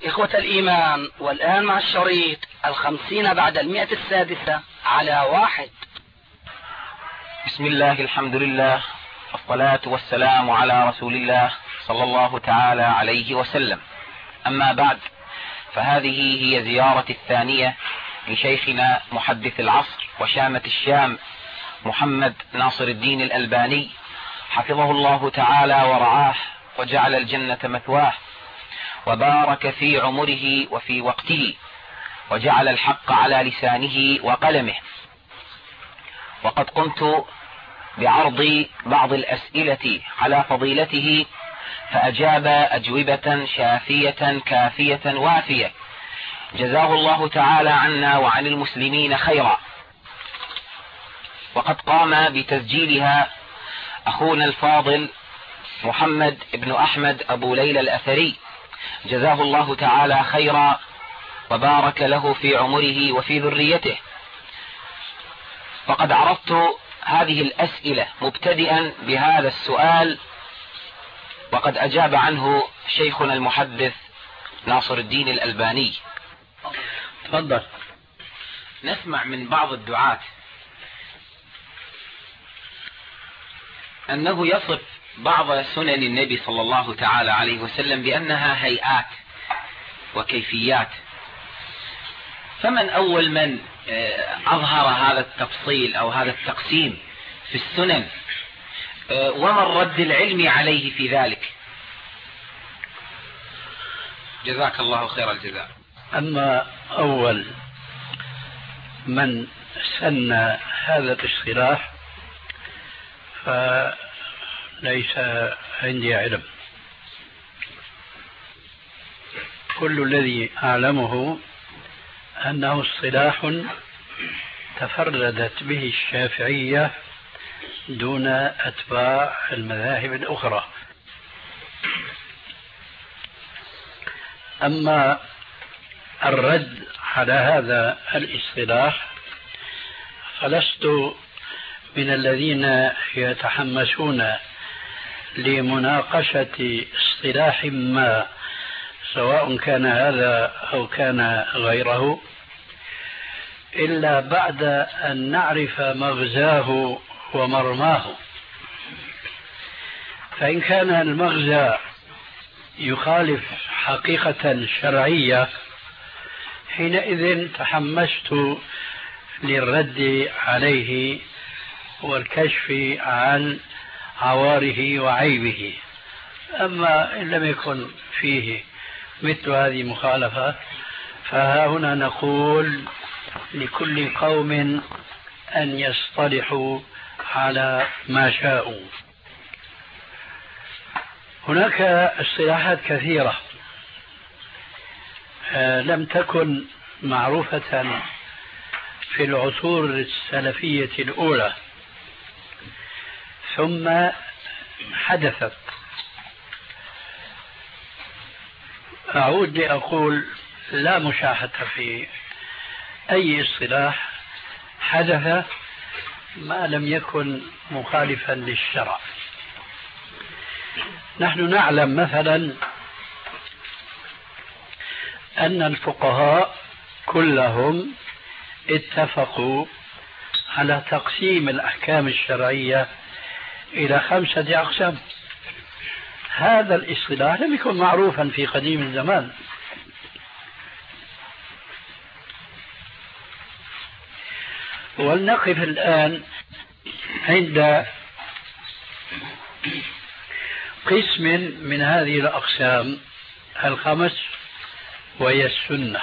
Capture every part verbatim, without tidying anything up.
إخوة الإيمان، والآن مع الشريط الخمسين بعد المئة السادسة على واحد. بسم الله، الحمد لله، والصلاة والسلام على رسول الله صلى الله تعالى عليه وسلم. أما بعد، فهذه هي زيارة الثانية لشيخنا محدث العصر وشامة الشام محمد ناصر الدين الألباني حفظه الله تعالى ورعاه وجعل الجنة مثواه، وبارك في عمره وفي وقته، وجعل الحق على لسانه وقلمه. وقد قمت بعرض بعض الأسئلة على فضيلته، فأجاب أجوبة شافية كافية وافية، جزاه الله تعالى عنا وعن المسلمين خيرا. وقد قام بتسجيلها أخونا الفاضل محمد بن أحمد أبو ليلى الأثري، جزاه الله تعالى خيرا وبارك له في عمره وفي ذريته. وقد عرضت هذه الأسئلة مبتدئا بهذا السؤال، وقد أجاب عنه شيخنا المحدث ناصر الدين الألباني. تفضل. نسمع من بعض الدعاة أنه يصف بعض سنن النبي صلى الله تعالى عليه وسلم بأنها هيئات وكيفيات، فمن أول من أظهر هذا التفصيل أو هذا التقسيم في السنن، وما الرد العلمي عليه في ذلك؟ جزاك الله خير الجزاء. أما أول من سن هذا الاصطلاح فليس عندي علم. كل الذي أعلمه أنه اصطلاح تفردت به الشافعية دون أتباع المذاهب الأخرى. أما الرد على هذا الاصطلاح فلست من الذين يتحمسون لمناقشة اصطلاح ما، سواء كان هذا أو كان غيره، إلا بعد أن نعرف مغزاه ومرماه. فإن كان المغزى يخالف حقيقة شرعية، حينئذ تحمست للرد عليه والكشف عن عواره وعيبه. أما إن لم يكن فيه مثل هذه مخالفة، فها هنا نقول لكل قوم أن يصطلحوا على ما شاءوا. هناك اصطلاحات كثيرة لم تكن معروفة في العصور السلفية الأولى، ثم حدثت. أعود لأقول لا مشاحة في أي اصطلاح حدث ما لم يكن مخالفا للشرع. نحن نعلم مثلا أن الفقهاء كلهم اتفقوا على تقسيم الأحكام الشرعية إلى خمسة أقسام. هذا الاصطلاح لم يكن معروفا في قديم الزمان. ولنقف الآن عند قسم من هذه الأقسام الخمس، وهي السنة.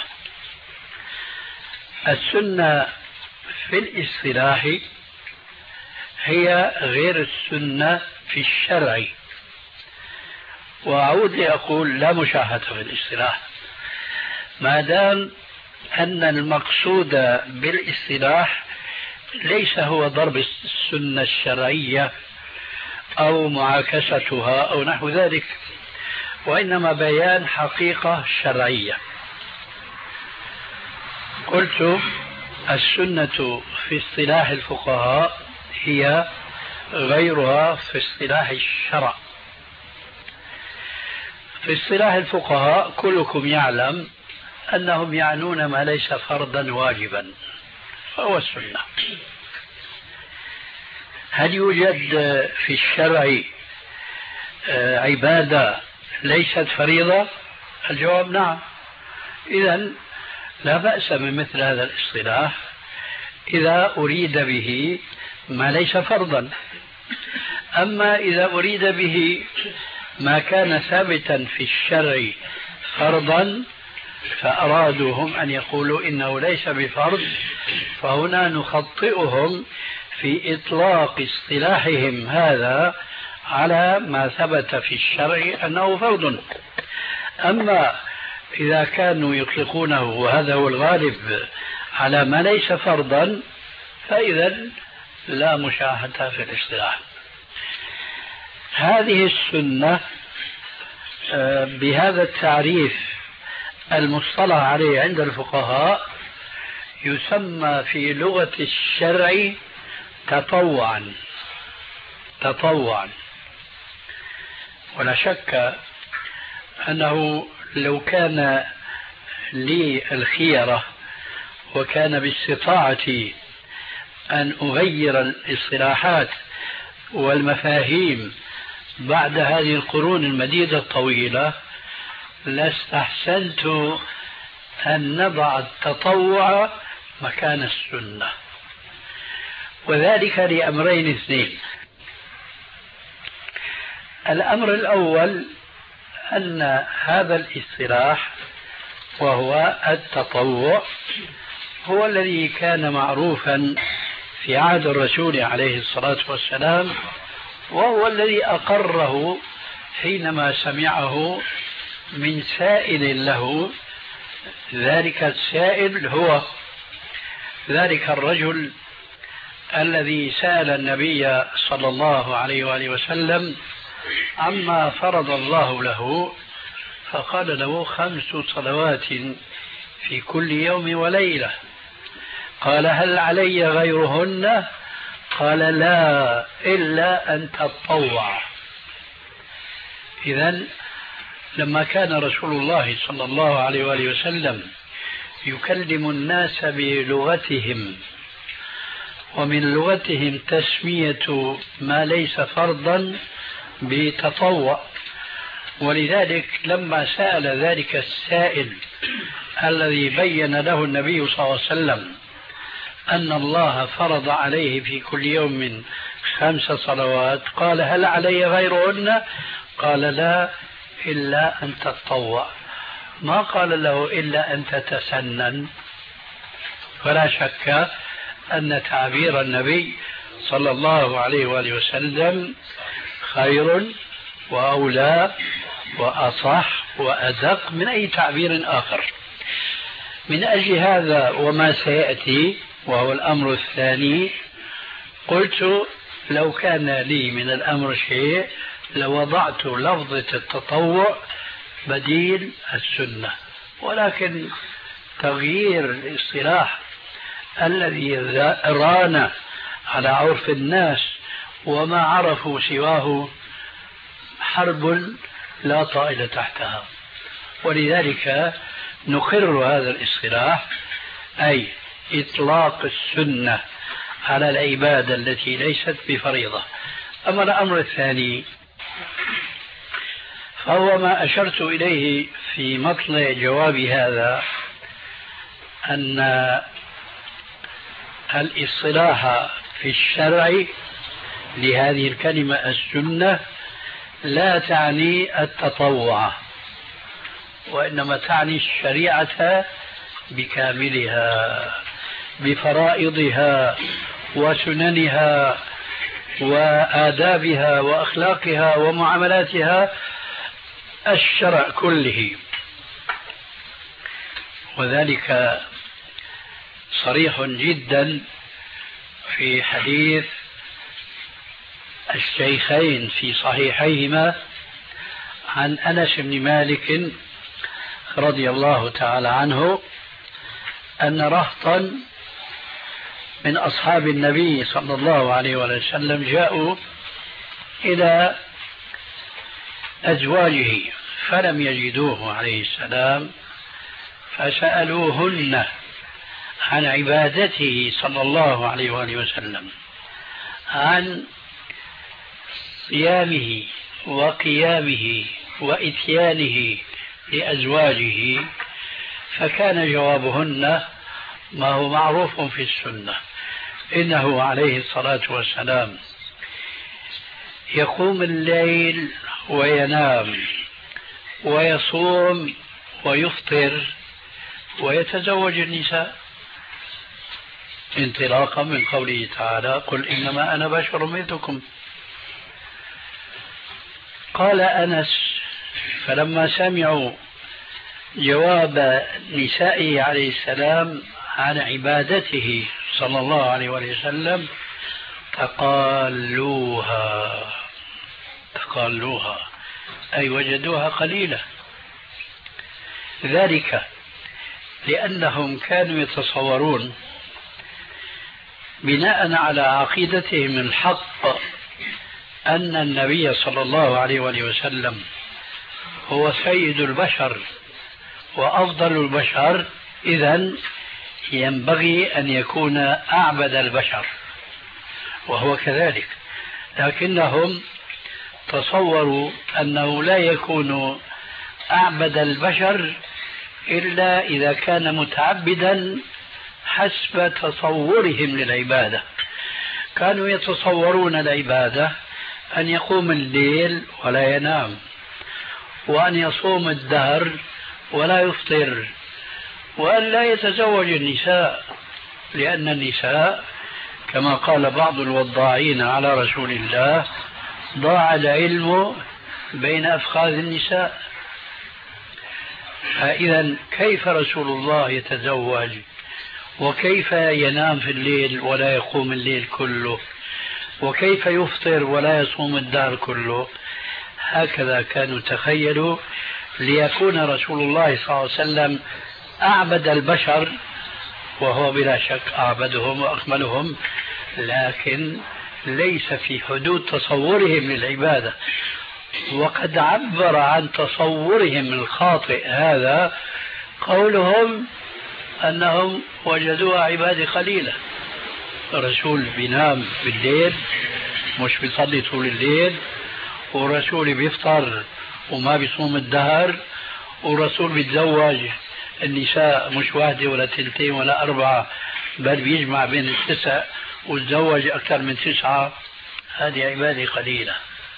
السنة في الاصطلاح هي غير السنة في الشرع. وأعود لأقول لا مشاحة في الاصطلاح، ما دام أن المقصود بالاصطلاح ليس هو ضرب السنة الشرعية أو معاكستها أو نحو ذلك، وإنما بيان حقيقة شرعية. قلت السنة في اصطلاح الفقهاء هي غيرها في اصطلاح الشرع. في اصطلاح الفقهاء كلكم يعلم أنهم يعنون ما ليس فرضا واجبا فهو السنة. هل يوجد في الشرع عبادة ليست فريضة؟ الجواب نعم. إذن لا بأس من مثل هذا الاصطلاح إذا أريد به ما ليس فرضا. أما إذا أريد به ما كان ثابتا في الشرع فرضا فأرادوا هم أن يقولوا إنه ليس بفرض، فهنا نخطئهم في إطلاق اصطلاحهم هذا على ما ثبت في الشرع أنه فرض. أما إذا كانوا يطلقونه وهذا هو الغالب على ما ليس فرضا فإذا لا مشاهدة في الاصطلاح. هذه السنة بهذا التعريف المصطلح عليه عند الفقهاء يسمى في لغة الشرع تطوعا. تطوعا. ولا شك أنه لو كان لي الخيرة وكان باستطاعتي أن أغير الاصطلاحات والمفاهيم بعد هذه القرون المديدة الطويلة لاستحسنت أن نضع التطوع مكان السنة، وذلك لأمرين اثنين. الأمر الأول أن هذا الاصطلاح وهو التطوع هو الذي كان معروفا في عهد الرسول عليه الصلاة والسلام، وهو الذي أقره حينما سمعه من سائل له. ذلك السائل هو ذلك الرجل الذي سأل النبي صلى الله عليه وآله وسلم عما فرض الله له، فقال له خمس صلوات في كل يوم وليلة. قال هل علي غيرهن؟ قال لا إلا أن تطوع. إذن لما كان رسول الله صلى الله عليه وآله وسلم يكلم الناس بلغتهم، ومن لغتهم تسمية ما ليس فرضا بتطوع، ولذلك لما سأل ذلك السائل الذي بين له النبي صلى الله عليه وسلم أن الله فرض عليه في كل يوم خمس صلوات قال هل علي غيرهن؟ قال لا إلا أن تتطوع. ما قال له إلا أن تتسنن. فلا شك أن تعبير النبي صلى الله عليه وآله وسلم خير وأولى وأصح وأدق من أي تعبير آخر. من أجل هذا وما سيأتي وهو الأمر الثاني قلت لو كان لي من الأمر شيء لوضعت لفظة التطوع بديل السنة، ولكن تغيير الاصطلاح الذي ران على عرف الناس وما عرفوا سواه حرب لا طائل تحتها، ولذلك نقر هذا الاصطلاح أي إطلاق السنة على العبادة التي ليست بفريضة. أما الأمر الثاني فهو ما أشرت إليه في مطلع جواب هذا، أن الاصطلاح في الشرع لهذه الكلمة السنة لا تعني التطوع، وإنما تعني الشريعة بكاملها بفرائضها وسننها وآدابها وأخلاقها ومعاملاتها، الشرع كله. وذلك صريح جدا في حديث الشيخين في صحيحيهما عن أنس بن مالك رضي الله تعالى عنه أن رهطا من أصحاب النبي صلى الله عليه وسلم جاءوا إلى أزواجه فلم يجدوه عليه السلام فسألوهن عن عبادته صلى الله عليه وآله وسلم، عن صيامه وقيامه وإتيانه لأزواجه، فكان جوابهن ما هو معروف في السنة، إنه عليه الصلاة والسلام يقوم الليل وينام ويصوم ويفطر ويتزوج النساء، انطلاقا من قوله تعالى: قل إنما أنا بشر مثلكم. قال أنس: فلما سمعوا جواب نسائه عليه السلام عن عبادته صلى الله عليه وسلم تقالوها تقالوها أي وجدوها قليلة، ذلك لأنهم كانوا يتصورون بناء على عقيدتهم الحق أن النبي صلى الله عليه وسلم هو سيد البشر وأفضل البشر، إذن ينبغي أن يكون أعبد البشر، وهو كذلك، لكنهم تصوروا أنه لا يكون أعبد البشر إلا إذا كان متعبدا حسب تصورهم للعبادة. كانوا يتصورون العبادة أن يقوم الليل ولا ينام، وأن يصوم الدهر ولا يفطر، وأن لا يتزوج النساء، لأن النساء كما قال بعض الوضاعين على رسول الله: ضاع العلم بين أفخاذ النساء. فإذا كيف رسول الله يتزوج؟ وكيف ينام في الليل ولا يقوم الليل كله؟ وكيف يفطر ولا يصوم الدهر كله؟ هكذا كانوا تخيلوا ليكون رسول الله صلى الله عليه وسلم أعبد البشر، وهو بلا شك أعبدهم وأكملهم، لكن ليس في حدود تصورهم للعبادة. وقد عبر عن تصورهم الخاطئ هذا قولهم أنهم وجدوها عبادة قليلة. الرسول بينام بالليل مش بيصلي طول الليل، ورسول بيفطر وما بيصوم الدهر، ورسول بيتزوج النساء مش واحدة ولا تلتين ولا أربعة، بل بيجمع بين التسع وتزوج أكثر من تسعة. هذه عبادة قليلة.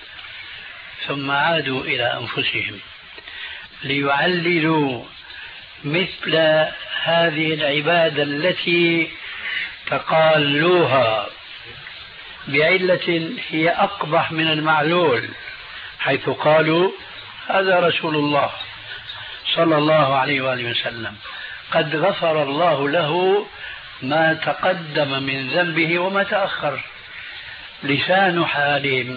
ثم عادوا إلى أنفسهم ليعللوا مثل هذه العبادة التي تقالوها بعلة هي أقبح من المعلول، حيث قالوا: هذا رسول الله صلى الله عليه وآله وسلم قد غفر الله له ما تقدم من ذنبه وما تأخر. لسان حالهم،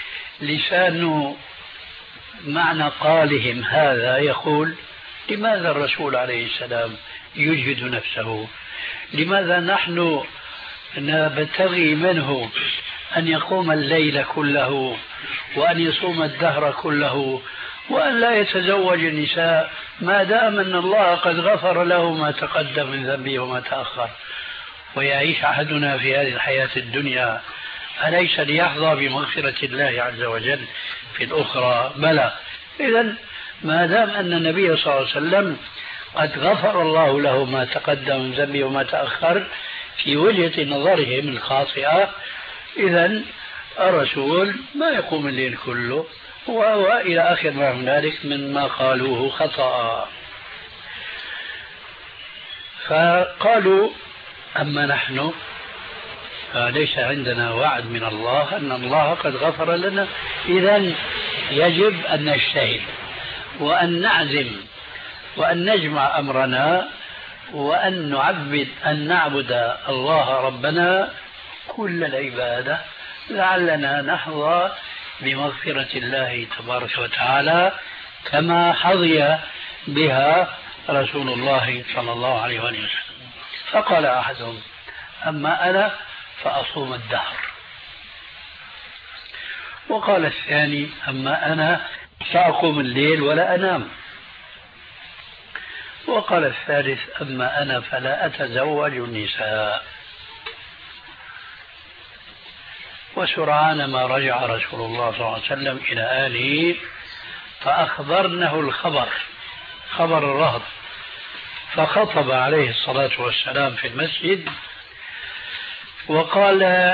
لسان معنى قالهم هذا يقول: لماذا الرسول عليه السلام يجهد نفسه؟ لماذا نحن نبتغي منه أن يقوم الليل كله وأن يصوم الدهر كله وأن لا يتزوج النساء ما دام أن الله قد غفر له ما تقدم من ذنبه وما تأخر؟ ويعيش أحدنا في هذه الحياة الدنيا أليس ليحظى بمغفرة الله عز وجل في الأخرى؟ بلى. إذن ما دام أن النبي صلى الله عليه وسلم قد غفر الله له ما تقدم من ذنبه وما تأخر في وجهة نظرهم الخاطئة، إذن الرسول ما يقوم الليل كله، وإلى آخر ما هنالك مما قالوه خطأ. فقالوا: أما نحن فليس عندنا وعد من الله أن الله قد غفر لنا، إذن يجب أن نجتهد وأن نعزم وأن نجمع أمرنا وأن نعبد أن نعبد الله ربنا كل العبادة لعلنا نحظى بمغفرة الله تبارك وتعالى كما حظي بها رسول الله صلى الله عليه وسلم. فقال أحدهم: أما أنا فأصوم الدهر. وقال الثاني: أما أنا فأقوم الليل ولا أنام. وقال الثالث: أما أنا فلا أتزوج النساء. وسرعان ما رجع رسول الله صلى الله عليه وسلم إلى أهله فأخبرنه الخبر، خبر الرهط، فخطب عليه الصلاة والسلام في المسجد وقال: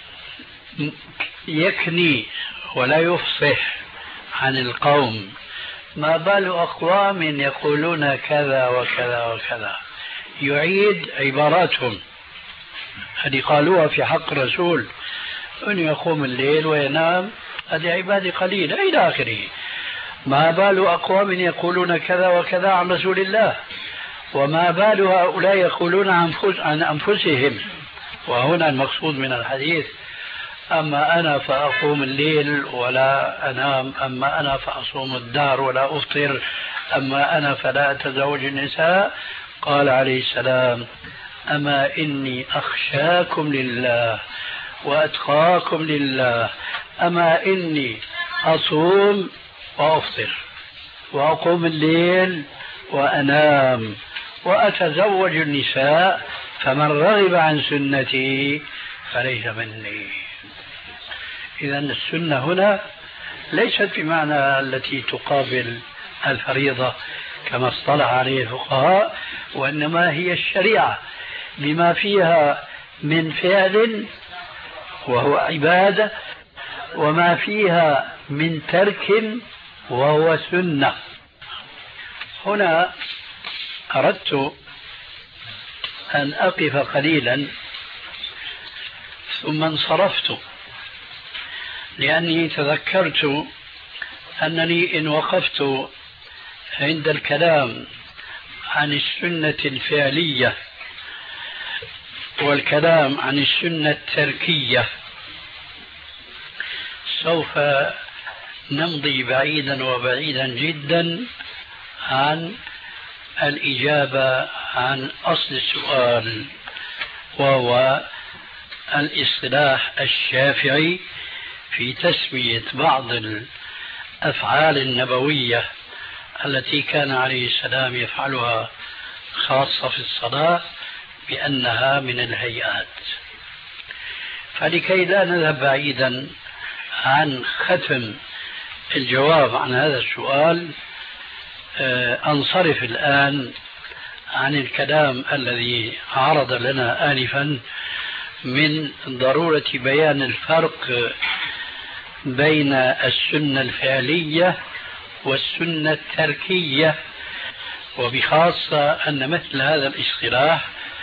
يكني ولا يفصح عن القوم، ما بال أقوام يقولون كذا وكذا وكذا، يعيد عباراتهم هذه قالوها في حق الرسول، أن يقوم الليل وينام، هذه عبادة قليلة إلى آخره. ما بال أقوام يقولون كذا وكذا عن رسول الله، وما بال هؤلاء يقولون عن أنفسهم. وهنا المقصود من الحديث: أما أنا فأقوم الليل ولا أنام، أما أنا فأصوم الدهر ولا أفطر، أما أنا فلا أتزوج النساء. قال عليه السلام: أما إني أخشاكم لله وأتقاكم لله، أما إني أصوم وأفطر وأقوم الليل وأنام وأتزوج النساء، فمن رغب عن سنتي فليس مني. إذا السنة هنا ليست بمعنى التي تقابل الفريضة كما اصطلح عليه الفقهاء، وإنما هي الشريعة بما فيها من فعل وهو عبادة، وما فيها من ترك وهو سنة. هنا أردت أن أقف قليلا ثم انصرفت، لأني تذكرت أنني إن وقفت عند الكلام عن السنة الفعلية والكلام عن السنة التركية سوف نمضي بعيدا وبعيدا جدا عن الإجابة عن أصل السؤال، وهو الاصطلاح الشافعي في تسمية بعض الأفعال النبوية التي كان عليه السلام يفعلها خاصة في الصلاة بأنها من الهيئات. فلكي لا نذهب بعيدا عن ختم الجواب عن هذا السؤال، أنصرف الآن عن الكلام الذي عرض لنا آنفا من ضرورة بيان الفرق بين السنة الفعلية والسنة التركية، وبخاصة أن مثل هذا الاصطلاح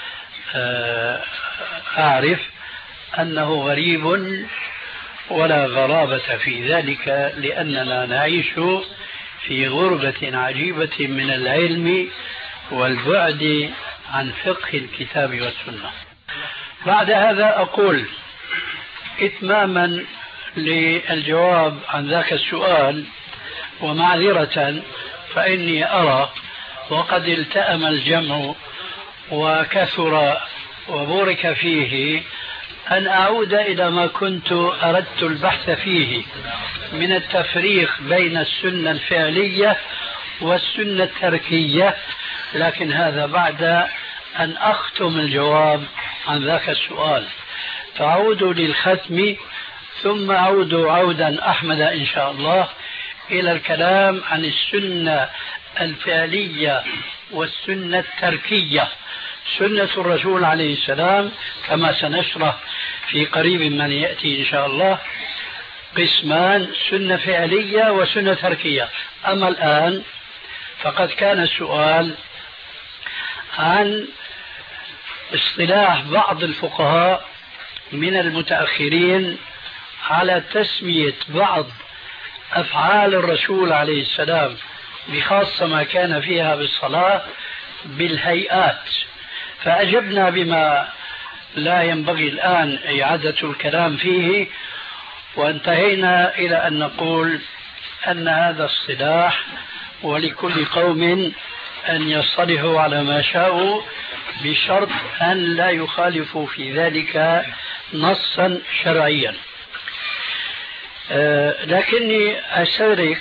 أعرف أنه غريب ولا غرابة في ذلك، لأننا نعيش في غربة عجيبة من العلم والبعد عن فقه الكتاب والسنة. بعد هذا أقول إتماما للجواب عن ذاك السؤال ومعذرة، فإني أرى وقد التأم الجمع وكثر وبورك فيه أن أعود إلى ما كنت أردت البحث فيه من التفريق بين السنة الفعلية والسنة التركية، لكن هذا بعد أن أختم الجواب عن ذاك السؤال. فأعود للختم ثم أعود عودا أحمد إن شاء الله إلى الكلام عن السنة الفعلية والسنة التركية. سنة الرسول عليه السلام كما سنشرح في قريب من يأتي إن شاء الله قسمان: سنة فعلية وسنة تركية. أما الآن فقد كان السؤال عن اصطلاح بعض الفقهاء من المتأخرين على تسمية بعض أفعال الرسول عليه السلام بخاصة ما كان فيها بالصلاة بالهيئات، فأجبنا بما لا ينبغي الآن إعادة الكلام فيه، وانتهينا إلى أن نقول أن هذا الصلاح ولكل قوم أن يصطلحوا على ما شاءوا بشرط أن لا يخالفوا في ذلك نصا شرعيا. أه لكني أستدرك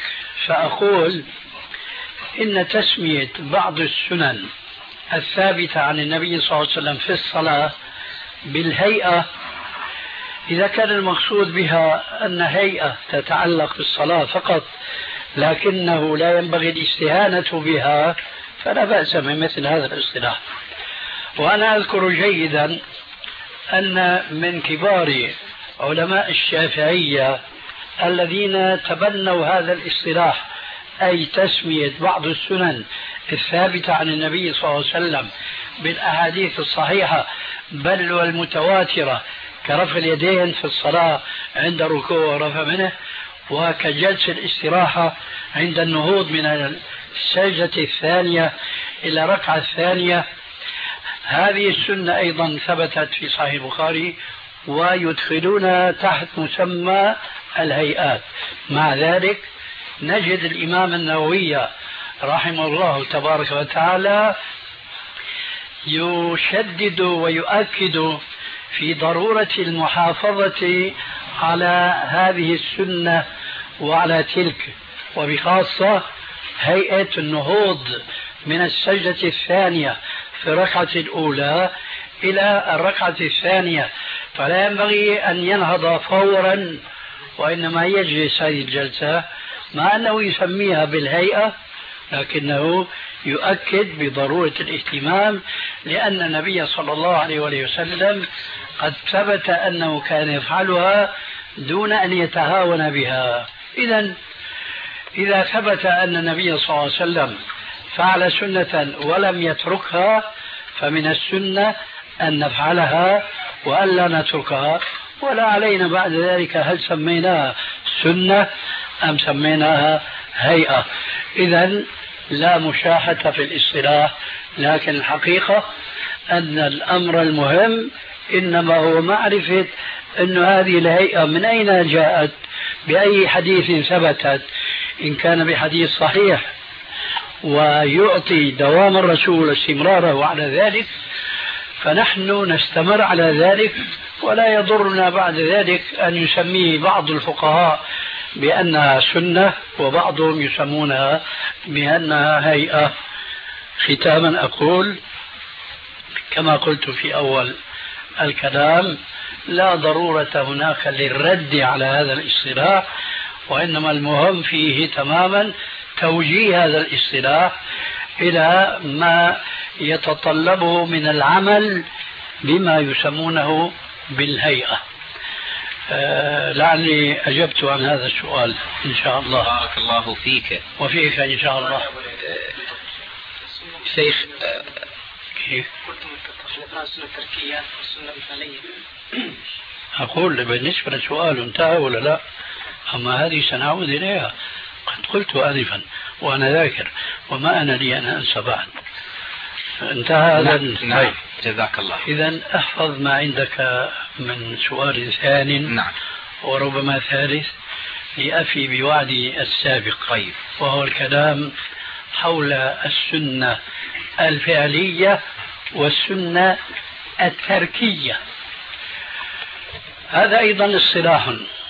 فأقول إن تسمية بعض السنن الثابتة عن النبي صلى الله عليه وسلم في الصلاة بالهيئة، إذا كان المقصود بها أن هيئة تتعلق بالصلاة فقط لكنه لا ينبغي الاستهانة بها، فلا بأس من مثل هذا الاصطلاح. وأنا أذكر جيدا أن من كبار علماء الشافعية الذين تبنوا هذا الاصطلاح، أي تسمية بعض السنن الثابتة عن النبي صلى الله عليه وسلم بالأحاديث الصحيحة بل والمتواترة، كرفع اليدين في الصلاة عند الركوع ورفع منه، وكجلس الاستراحة عند النهوض من السجدة الثانية إلى ركعة الثانية. هذه السنة أيضا ثبتت في صحيح البخاري ويدخلون تحت مسمى الهيئات. مع ذلك نجد الإمام النووي رحمه الله تبارك وتعالى يشدد ويؤكد في ضرورة المحافظة على هذه السنة وعلى تلك، وبخاصة هيئة النهوض من السجدة الثانية في الركعة الأولى إلى الركعة الثانية، فلا ينبغي أن ينهض فورا وإنما يجلس هذه الجلسة، مع أنه يسميها بالهيئة لكنه يؤكد بضرورة الاهتمام، لأن النبي صلى الله عليه وسلم قد ثبت أنه كان يفعلها دون أن يتهاون بها. إذن إذا ثبت أن النبي صلى الله عليه وسلم فعل سنة ولم يتركها فمن السنة أن نفعلها وألا نتركها، ولا علينا بعد ذلك هل سميناها سنة أم سميناها هيئة. إذن لا مشاحة في الاصطلاح، لكن الحقيقة أن الأمر المهم إنما هو معرفة أن هذه الهيئة من أين جاءت، بأي حديث ثبتت، إن كان بحديث صحيح ويعطي دوام الرسول استمراره على ذلك فنحن نستمر على ذلك، ولا يضرنا بعد ذلك أن يسميه بعض الفقهاء بأنها سنة وبعضهم يسمونها بأنها هيئة. ختاما أقول كما قلت في أول الكلام، لا ضرورة هناك للرد على هذا الاصطلاح، وإنما المهم فيه تماما توجيه هذا الاصطلاح إلى ما يتطلبه من العمل بما يسمونه بالهيئة. آه لعلي أجبت عن هذا السؤال إن شاء الله. بارك الله فيك وفيك إن شاء الله. شيخ كيف؟ السنة التركية والسنة الفعلية. أقول بالنسبة للسؤال انتهى ولا لا؟ أما هذه سنعود إليها، قد قلت آنفا وأنا ذاكر وما أنا لي أن أنسى بعد. انتهى هذا. نعم. جزاك الله. إذن احفظ ما عندك من سؤال ثان نعم. وربما ثالث لأفي بوعدي السابق. طيب. وهو الكلام حول السنة الفعلية والسنة التركية. هذا أيضا اصطلاح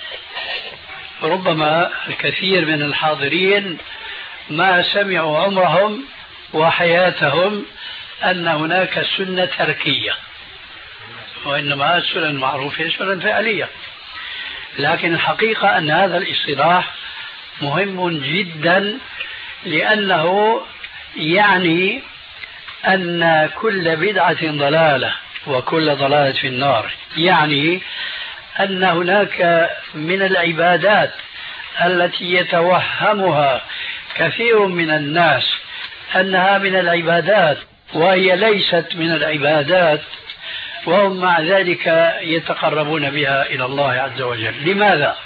ربما الكثير من الحاضرين ما سمعوا عمرهم وحياتهم أن هناك سنة تركية، وإنما السنة المعروفة سنة فعلية. لكن الحقيقة أن هذا الاصطلاح مهم جدا، لأنه يعني أن كل بدعة ضلالة وكل ضلالة في النار، يعني أن هناك من العبادات التي يتوهمها كثير من الناس أنها من العبادات وهي ليست من العبادات، وهم مع ذلك يتقربون بها إلى الله عز وجل. لماذا؟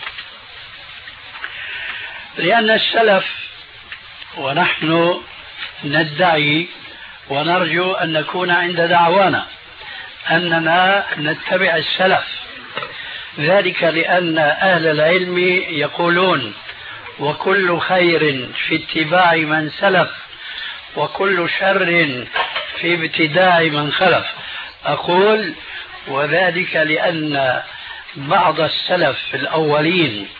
لأن السلف، ونحن ندعي ونرجو أن نكون عند دعوانا أننا نتبع السلف، ذلك لأن أهل العلم يقولون وكل خير في اتباع من سلف وكل شر في ابتداع من خلف. أقول وذلك لأن بعض السلف الأولين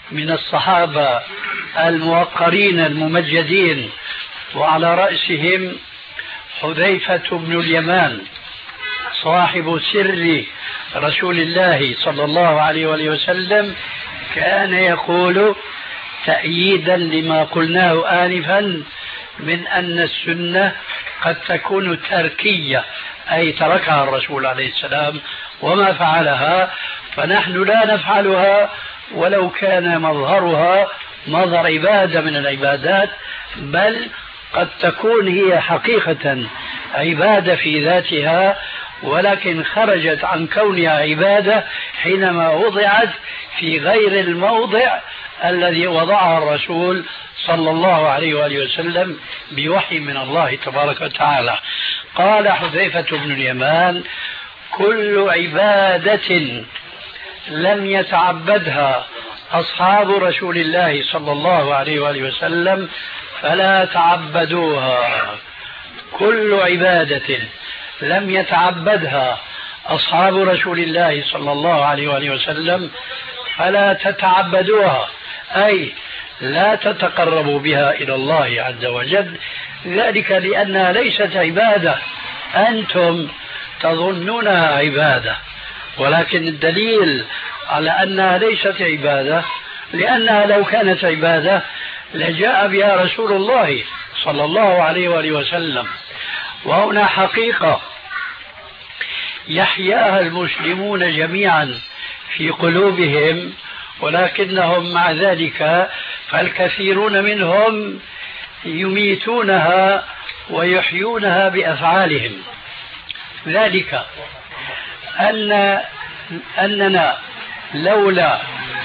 من الصحابة الموقرين الممجدين، وعلى رأسهم حذيفة بن اليمان صاحب سر رسول الله صلى الله عليه وآله وسلم، كان يقول تأييدا لما قلناه آنفا من أن السنة قد تكون تركية، أي تركها الرسول عليه السلام وما فعلها، فنحن لا نفعلها ولو كان مظهرها مظهر عبادة من العبادات، بل قد تكون هي حقيقة عبادة في ذاتها، ولكن خرجت عن كونها عبادة حينما وضعت في غير الموضع الذي وضعها الرسول صلى الله عليه وآله وسلم بوحي من الله تبارك وتعالى. قال حذيفة بن اليمان: كل عبادة لم يتعبدها أصحاب رسول الله صلى الله عليه وآله وسلم فلا تعبدوها. كل عبادة لم يتعبدها أصحاب رسول الله صلى الله عليه وآله وسلم فلا تتعبدوها، أي لا تتقربوا بها إلى الله عز وجل، ذلك لأنها ليست عبادة أنتم تظنونها عبادة، ولكن الدليل على أنها ليست عبادة لأنها لو كانت عبادة لجاء بها رسول الله صلى الله عليه وآله وسلم. وهنا حقيقة يحياها المسلمون جميعا في قلوبهم، ولكنهم مع ذلك فالكثيرون منهم يميتونها ويحيونها بأفعالهم. ذلك أن أننا لولا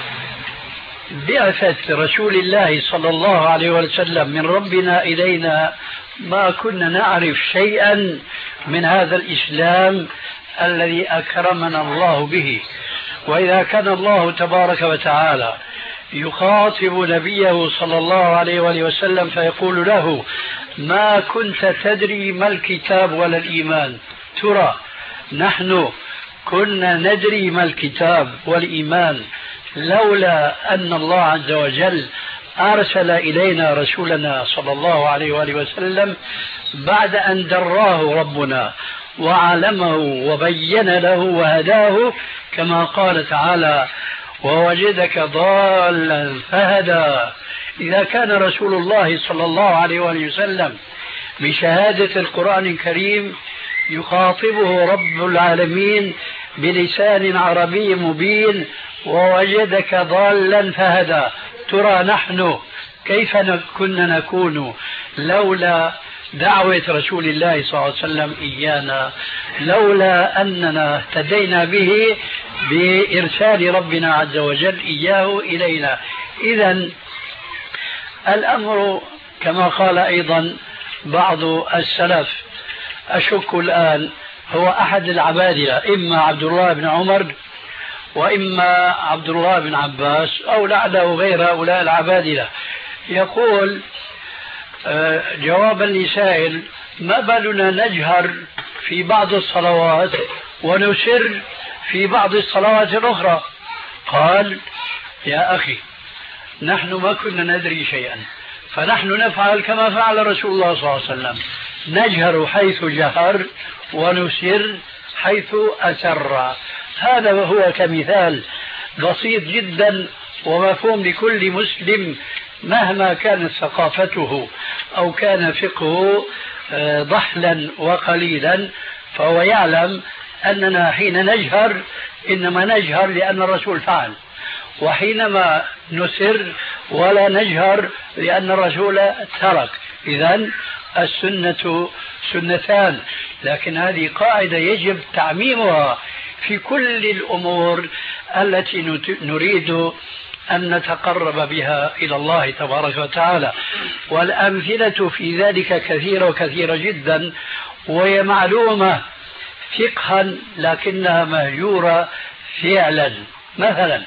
بعثة رسول الله صلى الله عليه وسلم من ربنا إلينا ما كنا نعرف شيئا من هذا الإسلام الذي أكرمنا الله به. وإذا كان الله تبارك وتعالى يخاطب نبيه صلى الله عليه وآله وسلم فيقول له: ما كنت تدري ما الكتاب ولا الإيمان. ترى نحن كنا ندري ما الكتاب والإيمان لولا أن الله عز وجل أرسل إلينا رسولنا صلى الله عليه وآله وسلم بعد أن دراه ربنا وعلمه وبين له وهداه، كما قال تعالى: ووجدك ضالا فهدى. إذا كان رسول الله صلى الله عليه وآله وسلم بشهادة القرآن الكريم يخاطبه رب العالمين بلسان عربي مبين: ووجدك ضالا فهدى، ترى نحن كيف كنا نكون لولا دعوة رسول الله صلى الله عليه وسلم إيانا، لولا أننا اهتدينا به بإرسال ربنا عز وجل إياه إلينا. إذن الأمر كما قال أيضا بعض السلف، أشك الآن هو أحد العبادلة، إما عبد الله بن عمر وإما عبد الله بن عباس أو لعله غير هؤلاء العبادلة، يقول جوابا لسائل: ما بالنا نجهر في بعض الصلوات ونسر في بعض الصلوات الأخرى؟ قال: يا أخي، نحن ما كنا ندري شيئا، فنحن نفعل كما فعل رسول الله صلى الله عليه وسلم، نجهر حيث جهر ونسر حيث أسر. هذا هو كمثال بسيط جدا ومفهوم لكل مسلم مهما كانت ثقافته أو كان فقهه ضحلا وقليلا، فهو يعلم أننا حين نجهر إنما نجهر لأن الرسول فعل، وحينما نسر ولا نجهر لأن الرسول ترك. إذن السنة سنتان، لكن هذه قاعدة يجب تعميمها في كل الأمور التي نريد أن نتقرب بها إلى الله تبارك وتعالى. والأمثلة في ذلك كثيرة وكثيرة جدا، وهي معلومة فقها لكنها مهجورة فعلا. مثلا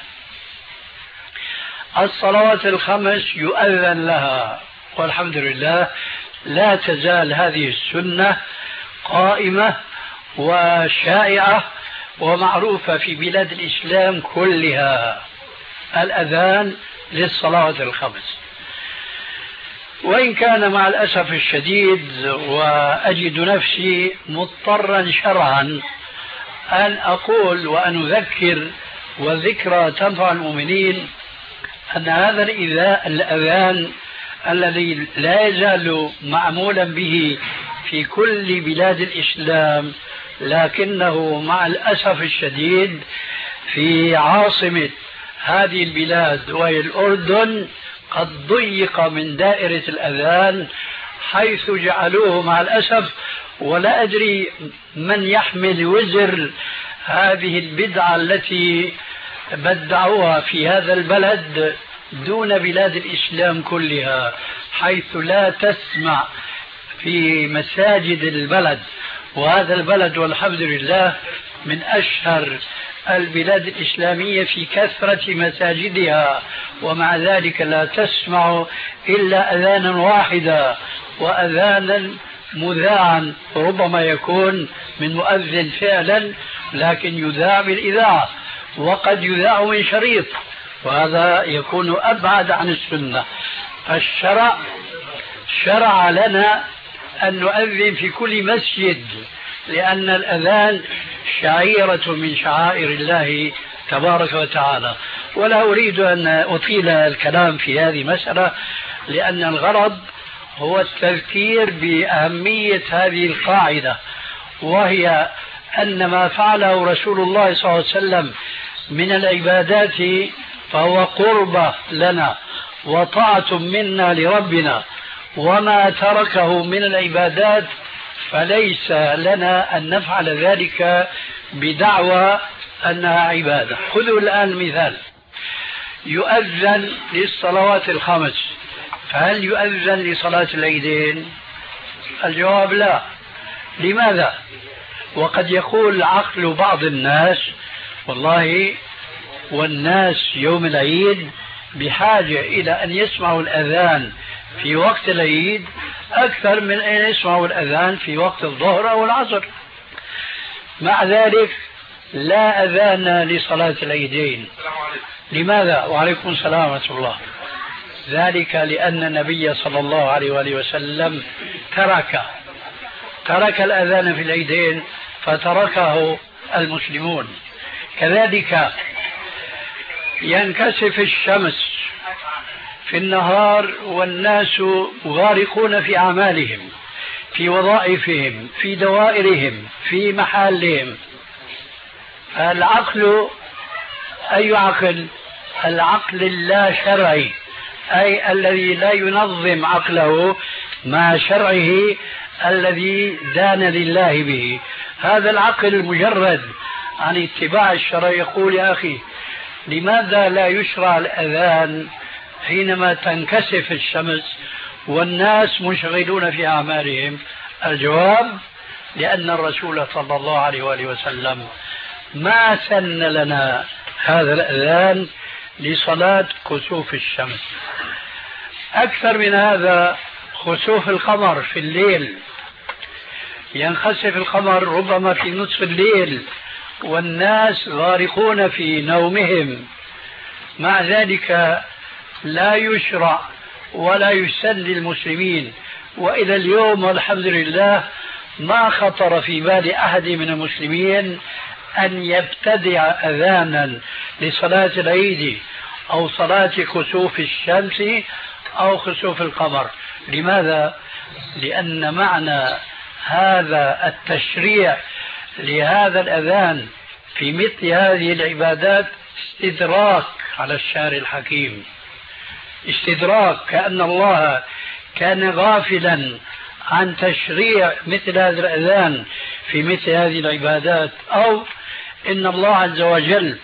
الصلوات الخمس يؤذن لها، والحمد لله لا تزال هذه السنة قائمة وشائعة ومعروفة في بلاد الإسلام كلها. الأذان للصلوات الخمس. وإن كان مع الأسف الشديد وأجد نفسي مضطرا شرعا أن أقول وأن أذكر، والذكرى تنفع المؤمنين، أن هذا الأذان الذي لا يزال معمولا به في كل بلاد الإسلام، لكنه مع الأسف الشديد في عاصمة هذه البلاد وهي الأردن قد ضيق من دائرة الأذان، حيث جعلوه مع الأسف، ولا أدري من يحمل وزر هذه البدعة التي بدعوها في هذا البلد دون بلاد الإسلام كلها، حيث لا تسمع في مساجد البلد، وهذا البلد والحمد لله من أشهر البلاد الإسلامية في كثرة مساجدها، ومع ذلك لا تسمع إلا أذانا واحدا، وأذانا مذاعا ربما يكون من مؤذن فعلا لكن يذاع بالإذاعة، وقد يذاع من شريط، وهذا يكون أبعد عن السنة. فالشرع شرع لنا أن نؤذن في كل مسجد، لأن الأذان شعيرة من شعائر الله تبارك وتعالى. ولا أريد أن أطيل الكلام في هذه المسألة، لأن الغرض هو التذكير بأهمية هذه القاعدة، وهي أن ما فعله رسول الله صلى الله عليه وسلم من العبادات فهو قربة لنا وطاعة منا لربنا، وما تركه من العبادات فليس لنا أن نفعل ذلك بدعوى أنها عبادة. خذوا الآن مثال، يؤذن للصلوات الخمس، فهل يؤذن لصلاة العيدين؟ الجواب لا. لماذا؟ وقد يقول عقل بعض الناس والله والناس يوم العيد بحاجة إلى أن يسمعوا الأذان في وقت العيد أكثر من أن يسمعوا الأذان في وقت الظهر أو العصر. مع ذلك لا أذان لصلاة العيدين. لماذا؟ وعليكم السلام ورحمة الله. ذلك لأن النبي صلى الله عليه وآله وسلم ترك ترك الأذان في العيدين فتركه المسلمون. كذلك ينكسف الشمس في النهار والناس غارقون في أعمالهم، في وظائفهم، في دوائرهم، في محلهم. العقل أي عقل؟ العقل اللا شرعي، أي الذي لا ينظم عقله مع شرعه الذي دان لله به. هذا العقل المجرد عن اتباع الشرع يقول يا أخي لماذا لا يشرع الأذان حينما تنكسف الشمس والناس منشغلون في أعمالهم؟ الجواب لأن الرسول صلى الله عليه وآله وسلم ما سن لنا هذا الأذان لصلاة كسوف الشمس. أكثر من هذا خسوف القمر في الليل، ينخسف القمر ربما في نصف الليل والناس غارقون في نومهم، مع ذلك لا يشرع ولا يسن للمسلمين. وإلى اليوم والحمد لله ما خطر في بال أحد من المسلمين أن يبتدع أذانا لصلاة العيد أو صلاة كسوف الشمس أو خسوف القمر. لماذا؟ لأن معنى هذا التشريع لهذا الأذان في مثل هذه العبادات استدراك على الشارع الحكيم، استدراك، كأن الله كان غافلا عن تشريع مثل هذا الأذان في مثل هذه العبادات، أو إن الله عز وجل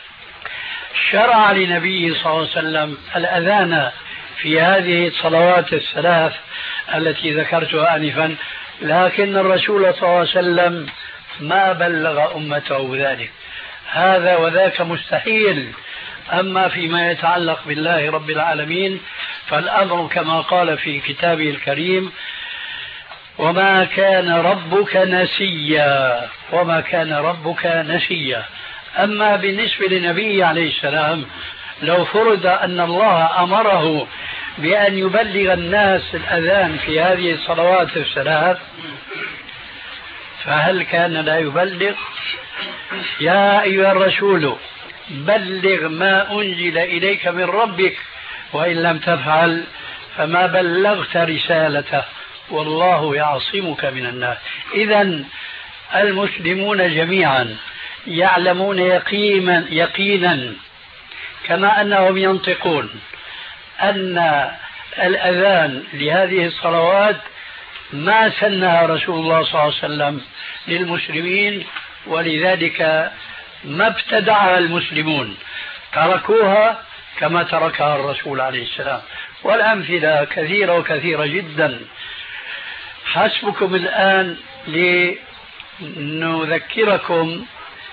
شرع لنبيه صلى الله عليه وسلم الأذان في هذه الصلوات الثلاث التي ذكرتها آنفا، لكن الرسول صلى الله عليه وسلم ما بلغ أمته ذلك. هذا وذاك مستحيل. أما فيما يتعلق بالله رب العالمين فالأمر كما قال في كتابه الكريم وما كان ربك نسيا، وما كان ربك نسيا. أما بالنسبة للنبي عليه السلام لو فرض أن الله أمره بأن يبلغ الناس الأذان في هذه الصلوات الثلاث فهل كان لا يبلغ؟ يا أيها الرسول بلغ ما أنزل إليك من ربك وإن لم تفعل فما بلغت رسالته والله يعصمك من الناس. إذن المسلمون جميعا يعلمون يقينا, يقينا كما أنهم ينطقون أن الأذان لهذه الصلوات ما سنها رسول الله صلى الله عليه وسلم للمسلمين، ولذلك ما ابتدعها المسلمون، تركوها كما تركها الرسول عليه السلام. والأمثلة كثيرة وكثيرة جدا. حسبكم الآن لنذكركم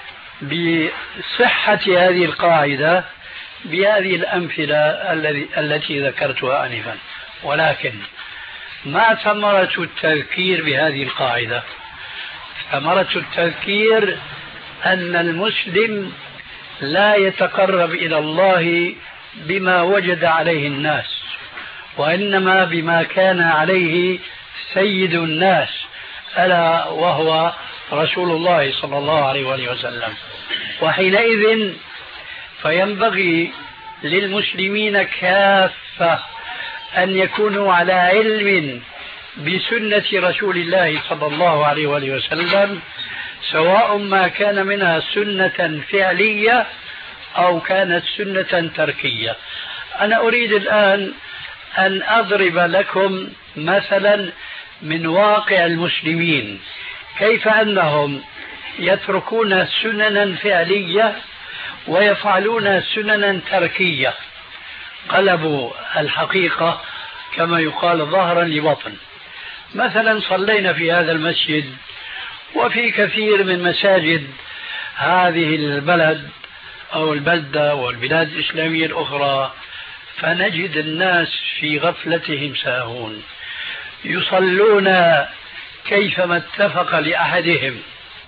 بصحة هذه القاعدة بهذه الأمثلة التي ذكرتها آنفا. ولكن ما ثمرة التذكير بهذه القاعدة؟ ثمرة التذكير أن المسلم لا يتقرب إلى الله بما وجد عليه الناس، وإنما بما كان عليه سيد الناس ألا وهو رسول الله صلى الله عليه وآله وسلم. وحينئذ فينبغي للمسلمين كافة أن يكونوا على علم بسنة رسول الله صلى الله عليه وآله وسلم، سواء ما كان منها سنة فعلية أو كانت سنة تركية. أنا أريد الآن أن أضرب لكم مثلا من واقع المسلمين كيف أنهم يتركون سننا فعلية ويفعلون سننا تركية، قلبوا الحقيقة كما يقال ظهرا لبطن. مثلا صلينا في هذا المسجد وفي كثير من مساجد هذه البلد أو البلدة والبلاد الإسلامية الأخرى، فنجد الناس في غفلتهم ساهون يصلون كيفما اتفق لأحدهم.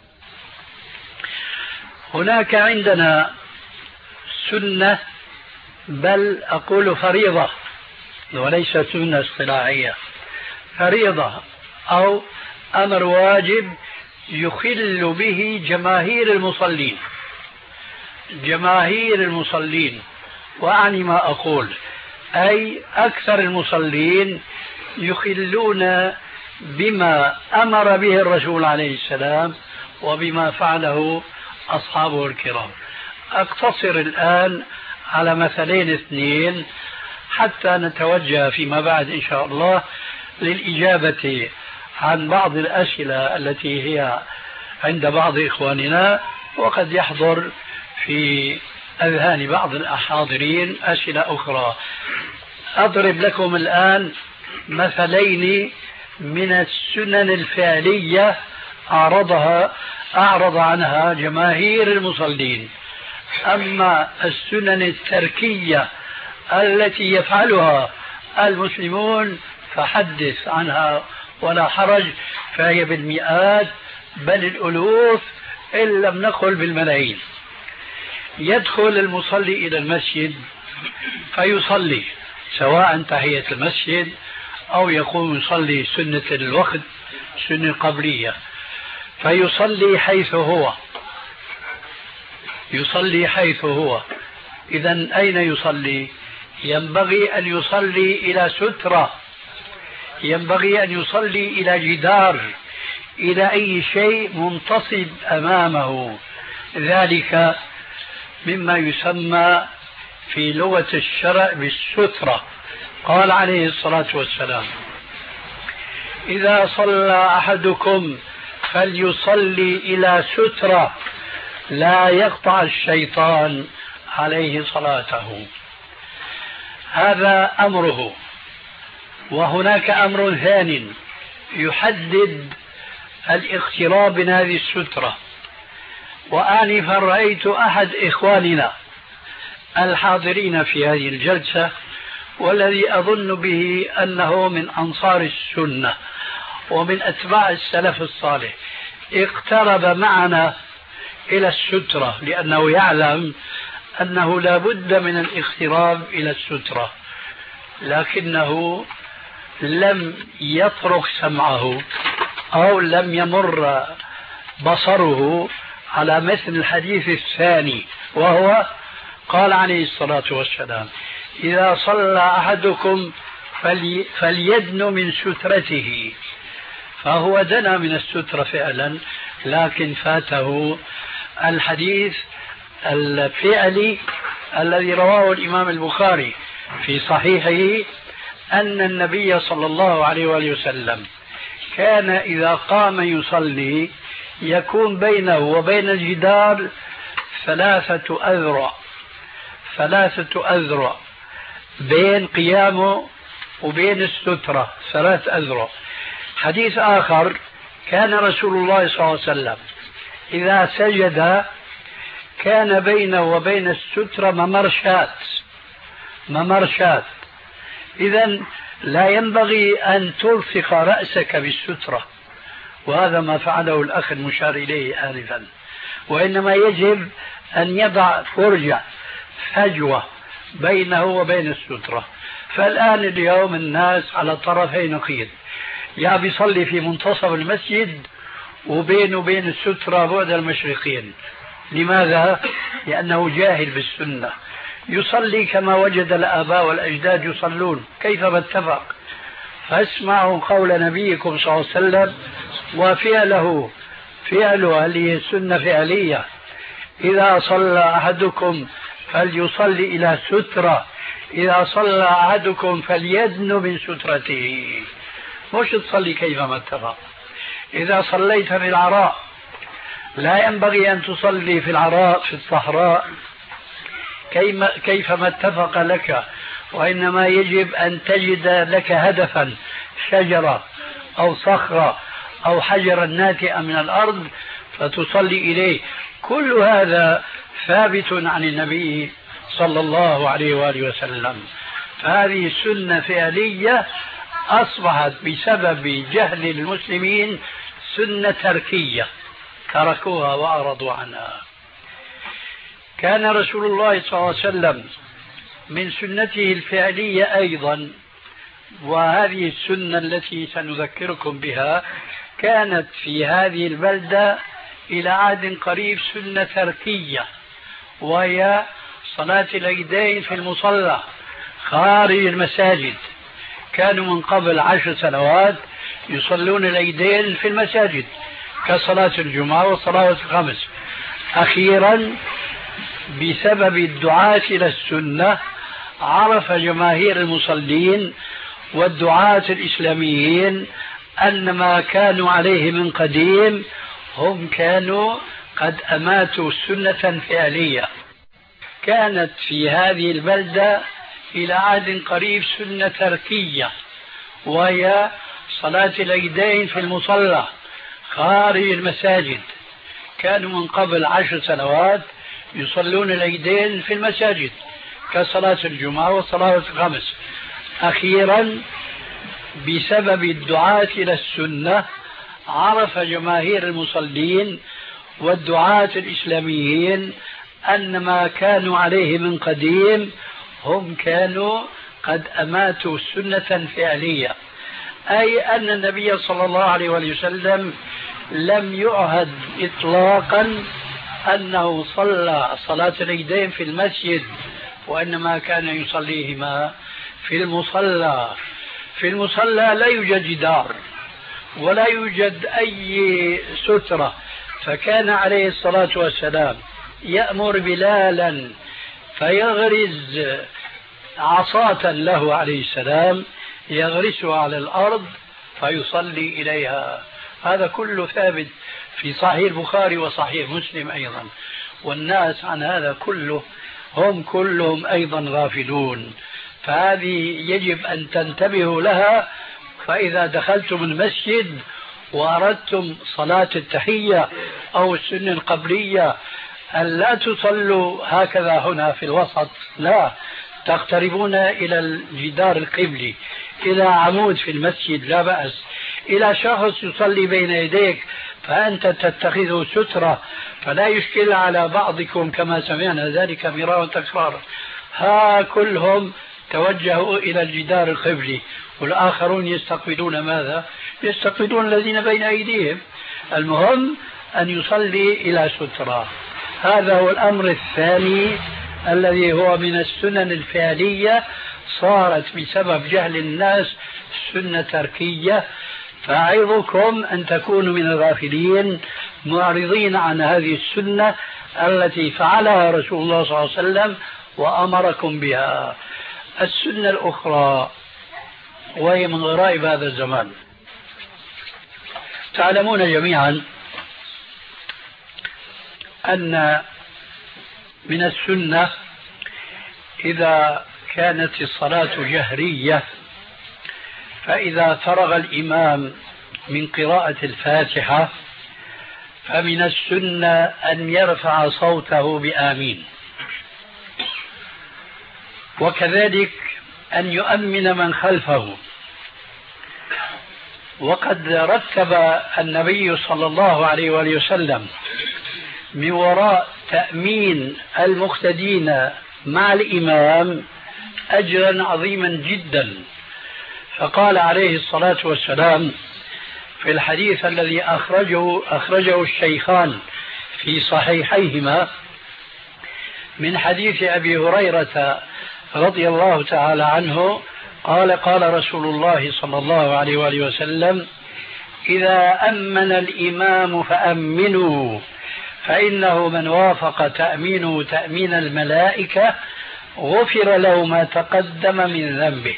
هناك عندنا سنة، بل أقول فريضة وليس سنة اصطلاحية، فريضة أو أمر واجب يخل به جماهير المصلين. جماهير المصلين، وأعني ما أقول، أي أكثر المصلين يخلون بما أمر به الرسول عليه السلام وبما فعله أصحابه الكرام. أقتصر الآن على مثلين اثنين حتى نتوجه فيما بعد إن شاء الله للإجابة عن بعض الأسئلة التي هي عند بعض إخواننا، وقد يحضر في أذهان بعض الحاضرين أسئلة أخرى. أضرب لكم الآن مثلين من السنن الفعلية أعرضها أعرض عنها جماهير المصلين. أما السنن التركية التي يفعلها المسلمون فحدث عنها ولا حرج، فهي بالمئات بل الألوف إن لم نقل بالملايين. يدخل المصلي إلى المسجد فيصلي سواء تحية المسجد أو يقوم يصلي سنة الوقت، سنة قبلية، فيصلي حيث هو يصلي حيث هو إذن أين يصلي؟ ينبغي أن يصلي إلى سترة، ينبغي أن يصلي إلى جدار، إلى أي شيء منتصب أمامه. ذلك مما يسمى في لغة الشرع بالسترة. قال عليه الصلاة والسلام: إذا صلى أحدكم فليصلي إلى سترة لا يقطع الشيطان عليه صلاته. هذا أمره. وهناك أمر ثاني يحدد الاقتراب من هذه السترة. وآنفا رأيت أحد إخواننا الحاضرين في هذه الجلسة والذي أظن به أنه من أنصار السنة ومن أتباع السلف الصالح اقترب معنا إلى السترة، لأنه يعلم أنه لا بد من الاقتراب إلى السترة، لكنه لم يطرق سمعه أو لم يمر بصره على مثل الحديث الثاني، وهو قال عليه الصلاة والسلام: إذا صلى أحدكم فلي فليدن من سترته. فهو دنا من السترة فعلا، لكن فاته الحديث الفعلي الذي رواه الإمام البخاري في صحيحه أن النبي صلى الله عليه وآله وسلم كان إذا قام يصلي يكون بينه وبين الجدار ثلاثة أذرع ثلاثة أذرع بين قيامه وبين السترة، ثلاث أذرع. حديث آخر: كان رسول الله صلى الله عليه وسلم إذا سجد كان بينه وبين السترة ممرشات ممرشات إذن لا ينبغي أن تلصق رأسك بالسترة، وهذا ما فعله الأخ المشار إليه آنفا، وإنما يجب أن يضع فرجة فجوة بينه وبين السترة. فالآن اليوم الناس على طرفي نقيض، يا بيصلي في منتصف المسجد وبينه وبين السترة بعد المشرقين. لماذا؟ لأنه جاهل بالسنة، يصلي كما وجد الآباء والأجداد يصلون كيفما اتفق. فاسمعوا قول نبيكم صلى الله عليه وسلم وفعله فعله هذه السنة فعلية: إذا صلى أحدكم فليصلي إلى سترة، إذا صلى أحدكم فليدن من سترته. مش تصلي كيفما اتفق. إذا صليت في العراء لا ينبغي أن تصلي في العراء في الصحراء كيفما اتفق لك، وإنما يجب أن تجد لك هدفا، شجرة أو صخرة أو حجرا ناتئا من الأرض فتصلي إليه. كل هذا ثابت عن النبي صلى الله عليه وآله وسلم. فهذه السنة فعلية أصبحت بسبب جهل المسلمين سنة تركية، تركوها وأعرضوا عنها. كان رسول الله صلى الله عليه وسلم من سنته الفعلية أيضا، وهذه السنة التي سنذكركم بها كانت في هذه البلدة إلى عهد قريب سنة تركية، وهي صلاة العيدين في المصلى خارج المساجد. كانوا من قبل عشر سنوات يصلون العيدين في المساجد كصلاة الجمعة والصلاة الخمس. أخيرا بسبب الدعاة إلى السنة عرف جماهير المصلين والدعاة الإسلاميين أن ما كانوا عليه من قديم هم كانوا قد أماتوا سنة فعلية. كانت في هذه البلدة إلى عهد قريب سنة تركية، وهي صلاة العيدين في المصلى خارج المساجد. كانوا من قبل عشر سنوات يصلون العيدين في المساجد كصلاة الجمعة والصلاة الخمس. أخيرا بسبب الدعاة إلى السنة عرف جماهير المصلين والدعاة الإسلاميين أن ما كانوا عليه من قديم هم كانوا قد أماتوا سنة فعلية، أي أن النبي صلى الله عليه وسلم لم يعهد إطلاقا أنه صلى صلاة العيدين في المسجد، وإنما كان يصليهما في المصلى. في المصلى لا يوجد جدار ولا يوجد أي سترة، فكان عليه الصلاة والسلام يأمر بلالا فيغرز عصاة له عليه السلام يغرسها على الأرض فيصلي إليها. هذا كله ثابت في صحيح البخاري وصحيح مسلم أيضا، والناس عن هذا كله هم كلهم أيضا غافلون. فهذه يجب أن تنتبهوا لها. فإذا دخلتم المسجد وأردتم صلاة التحية أو السنة القبلية أن لا تصلوا هكذا هنا في الوسط، لا، تقتربون إلى الجدار القبلي، إلى عمود في المسجد لا بأس، إلى شخص يصلي بين يديك فأنت تتخذه سترة فلا يشكل على بعضكم كما سمعنا ذلك مرارا تكرارا. ها كلهم توجهوا إلى الجدار القبلي والآخرون يستقبلون ماذا؟ يستقبلون الذين بين أيديهم. المهم أن يصلي إلى سترة. هذا هو الأمر الثاني الذي هو من السنن الفعلية، صارت بسبب جهل الناس سنة تركية، فأعظكم أن تكونوا من الغافلين معرضين عن هذه السنة التي فعلها رسول الله صلى الله عليه وسلم وأمركم بها. السنة الأخرى وهي من غرائب هذا الزمان، تعلمون جميعا أن من السنة إذا كانت الصلاة جهرية فإذا فرغ الإمام من قراءة الفاتحة فمن السنة أن يرفع صوته بآمين، وكذلك أن يؤمن من خلفه. وقد رتب النبي صلى الله عليه وآله وسلم من وراء تأمين المقتدين مع الإمام أجرا عظيما جدا، فقال عليه الصلاة والسلام في الحديث الذي أخرجه, أخرجه الشيخان في صحيحيهما من حديث أبي هريرة رضي الله تعالى عنه قال قال رسول الله صلى الله عليه وآله وسلم: إذا أمن الإمام فأمنوا، فإنه من وافق تأمينه تأمين الملائكة غفر له ما تقدم من ذنبه.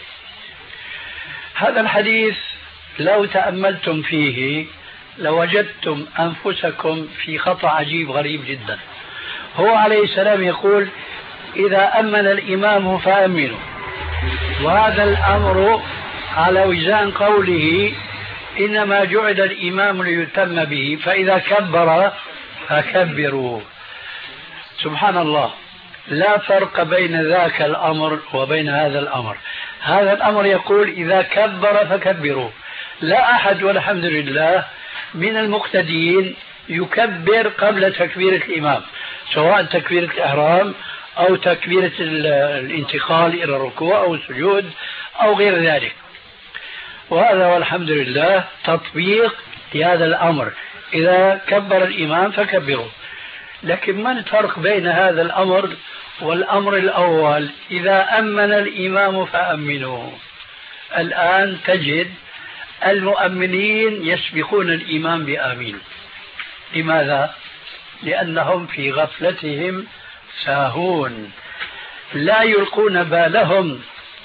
هذا الحديث لو تأملتم فيه لوجدتم أنفسكم في خطأ عجيب غريب جدا. هو عليه السلام يقول: إذا أمن الإمام فأمنوا، وهذا الأمر على وزان قوله إنما جعل الإمام ليتم به، فإذا كبر فكبروا. سبحان الله، لا فرق بين ذاك الأمر وبين هذا الأمر. هذا الأمر يقول إذا كبر فكبروا، لا أحد والحمد لله من المقتدين يكبر قبل تكبيرة الإمام، سواء تكبيرة الإحرام أو تكبيرة الانتقال إلى الركوع أو السجود أو غير ذلك. وهذا والحمد لله تطبيق لهذا الأمر، إذا كبر الإمام فكبروا. لكن ما الفرق بين هذا الأمر والأمر الأول إذا أمن الإمام فأمنوا؟ الآن تجد المؤمنين يسبقون الإمام بآمين. لماذا؟ لأنهم في غفلتهم ساهون، لا يلقون بالهم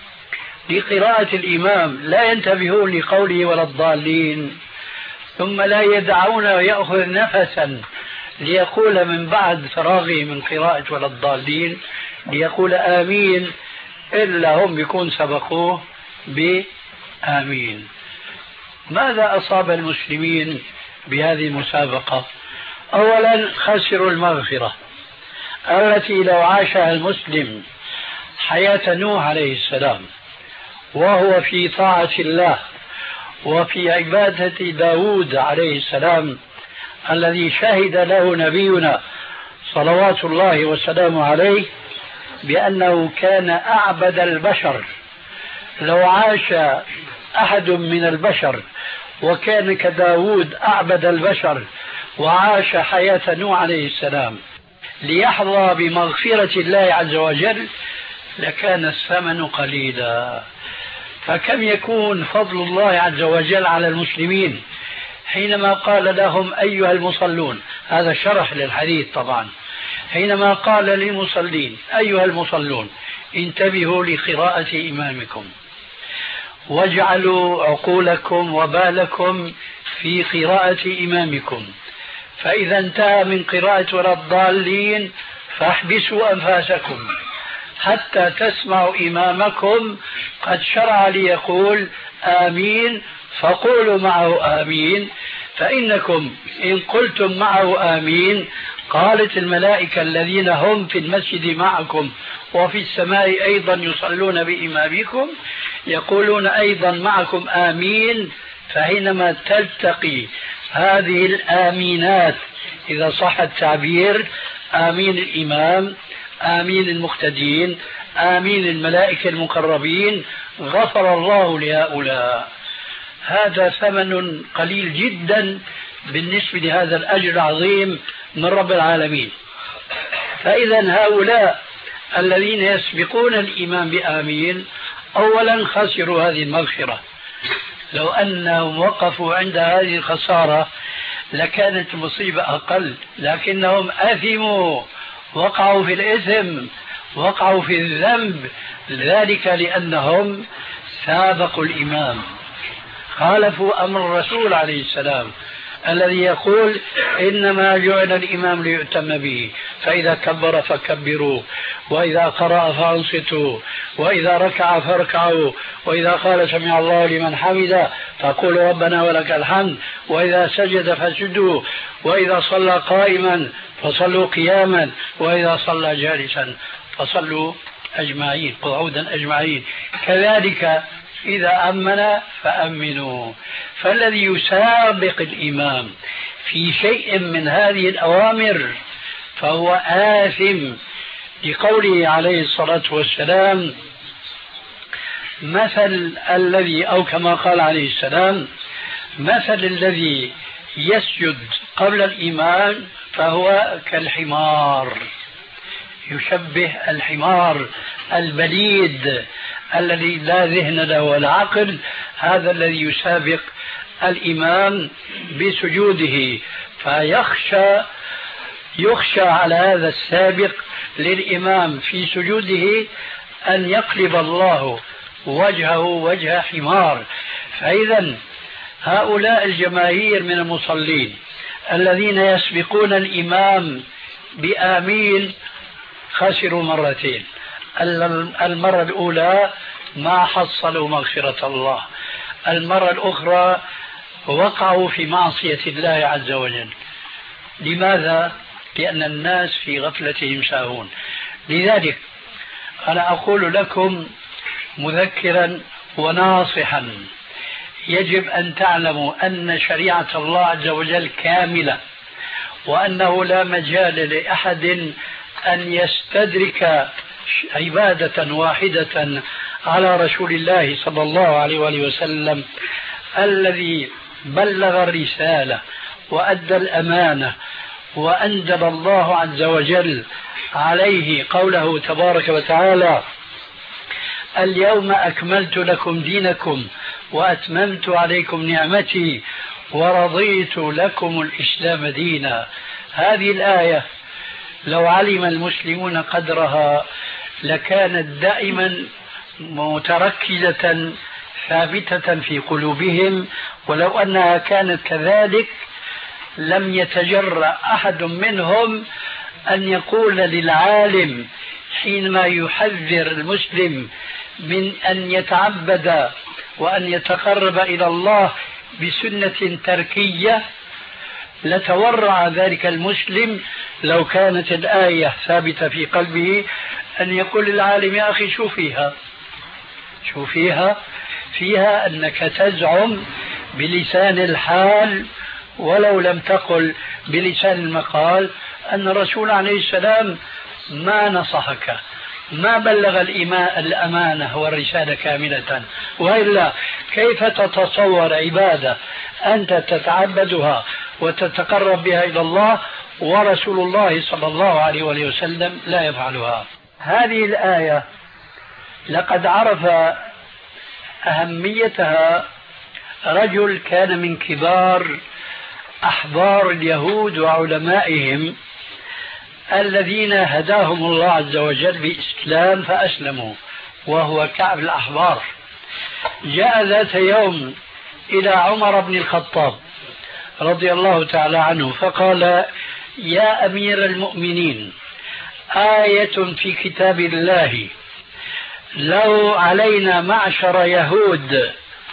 لقراءة الإمام، لا ينتبهون لقوله ولا الضالين، ثم لا يدعون ويأخذ نفسا ليقول من بعد فراغه من قراءة ولا الضالين ليقول آمين، إلا هم يكون سبقوه بآمين. ماذا أصاب المسلمين بهذه المسابقة؟ أولا خسروا المغفرة التي لو عاشها المسلم حياة نوح عليه السلام وهو في طاعة الله وفي عبادة داود عليه السلام الذي شهد له نبينا صلوات الله وسلامه عليه بأنه كان أعبد البشر، لو عاش أحد من البشر وكان كداود أعبد البشر وعاش حياة نوح عليه السلام ليحظى بمغفرة الله عز وجل لكان الثمن قليلا. فكم يكون فضل الله عز وجل على المسلمين حينما قال لهم أيها المصلون، هذا شرح للحديث طبعا، حينما قال للمصلين أيها المصلون انتبهوا لقراءة إمامكم واجعلوا عقولكم وبالكم في قراءة إمامكم، فإذا انتهى من قراءة ولا الضالين فاحبسوا أنفاسكم حتى تسمعوا إمامكم قد شرع ليقول آمين، فقولوا معه آمين، فإنكم إن قلتم معه آمين قالت الملائكة الذين هم في المسجد معكم وفي السماء أيضا يصلون بإمامكم يقولون أيضا معكم آمين. فحينما تلتقي هذه الآمينات إذا صح التعبير آمين الإمام، آمين المقتدين، آمين الملائكة المقربين، غفر الله لهؤلاء. هذا ثمن قليل جدا بالنسبة لهذا الأجر العظيم من رب العالمين. فإذا هؤلاء الذين يسبقون الإمام بآمين أولا خسروا هذه المغفرة. لو أنهم وقفوا عند هذه الخسارة لكانت المصيبة أقل، لكنهم أثموا، وقعوا في الإثم، وقعوا في الذنب، ذلك لأنهم سابقوا الإمام، خالفوا أمر الرسول عليه السلام الذي يقول إنما جعل الإمام ليؤتم به، فإذا كبر فكبروا، وإذا قرأ فأنصتوا، وإذا ركع فاركعوا، وإذا قال سمع الله لمن حمده فقولوا ربنا ولك الحمد، وإذا سجد فسجدوا، وإذا صلى قائما فصلوا قياما، وإذا صلى جالسا فصلوا أجمعين قعودا أجمعين. كذلك إذا أمن فأمنوا. فالذي يسابق الإمام في شيء من هذه الأوامر فهو آثم، لقوله عليه الصلاة والسلام مثل الذي، أو كما قال عليه السلام مثل الذي يسجد قبل الإمام فهو كالحمار، يشبه الحمار البليد الذي لا ذهن له ولا عقل، هذا الذي يسابق الإمام بسجوده، فيخشى يخشى على هذا السابق للإمام في سجوده أن يقلب الله وجهه وجه حمار. فإذا هؤلاء الجماهير من المصلين الذين يسبقون الإمام بآمين خسروا مرتين. المرة الأولى ما حصلوا مغفرة الله، المرة الأخرى وقعوا في معصية الله عز وجل. لماذا؟ لأن الناس في غفلتهم ساهون. لذلك أنا أقول لكم مذكرا وناصحا، يجب أن تعلموا أن شريعة الله عز وجل كاملة، وأنه لا مجال لأحد أن يستدرك عبادة واحدة على رسول الله صلى الله عليه وآله وسلم الذي بلغ الرسالة وأدى الأمانة، وأنزل الله عز وجل عليه قوله تبارك وتعالى اليوم أكملت لكم دينكم وأتممت عليكم نعمتي ورضيت لكم الإسلام دينا. هذه الآية لو علم المسلمون قدرها لكانت دائما متركزة ثابتة في قلوبهم، ولو أنها كانت كذلك لم يتجرأ أحد منهم أن يقول للعالم حينما يحذر المسلم من أن يتعبد وأن يتقرب إلى الله بسنة تركية، لتورع ذلك المسلم لو كانت الآية ثابتة في قلبه أن يقول للعالم يا أخي شو فيها شو فيها فيها أنك تزعم بلسان الحال ولو لم تقل بلسان المقال أن الرسول عليه السلام ما نصحك، ما بلغ الأمانة والرسالة كاملة، وإلا كيف تتصور عبادة أنت تتعبدها وتتقرب بها إلى الله ورسول الله صلى الله عليه وسلم لا يفعلها؟ هذه الآية لقد عرف أهميتها رجل كان من كبار أحبار اليهود وعلمائهم الذين هداهم الله عز وجل بإسلام فأسلموا، وهو كعب الأحبار. جاء ذات يوم إلى عمر بن الخطاب رضي الله تعالى عنه فقال يا أمير المؤمنين آية في كتاب الله لو علينا معشر يهود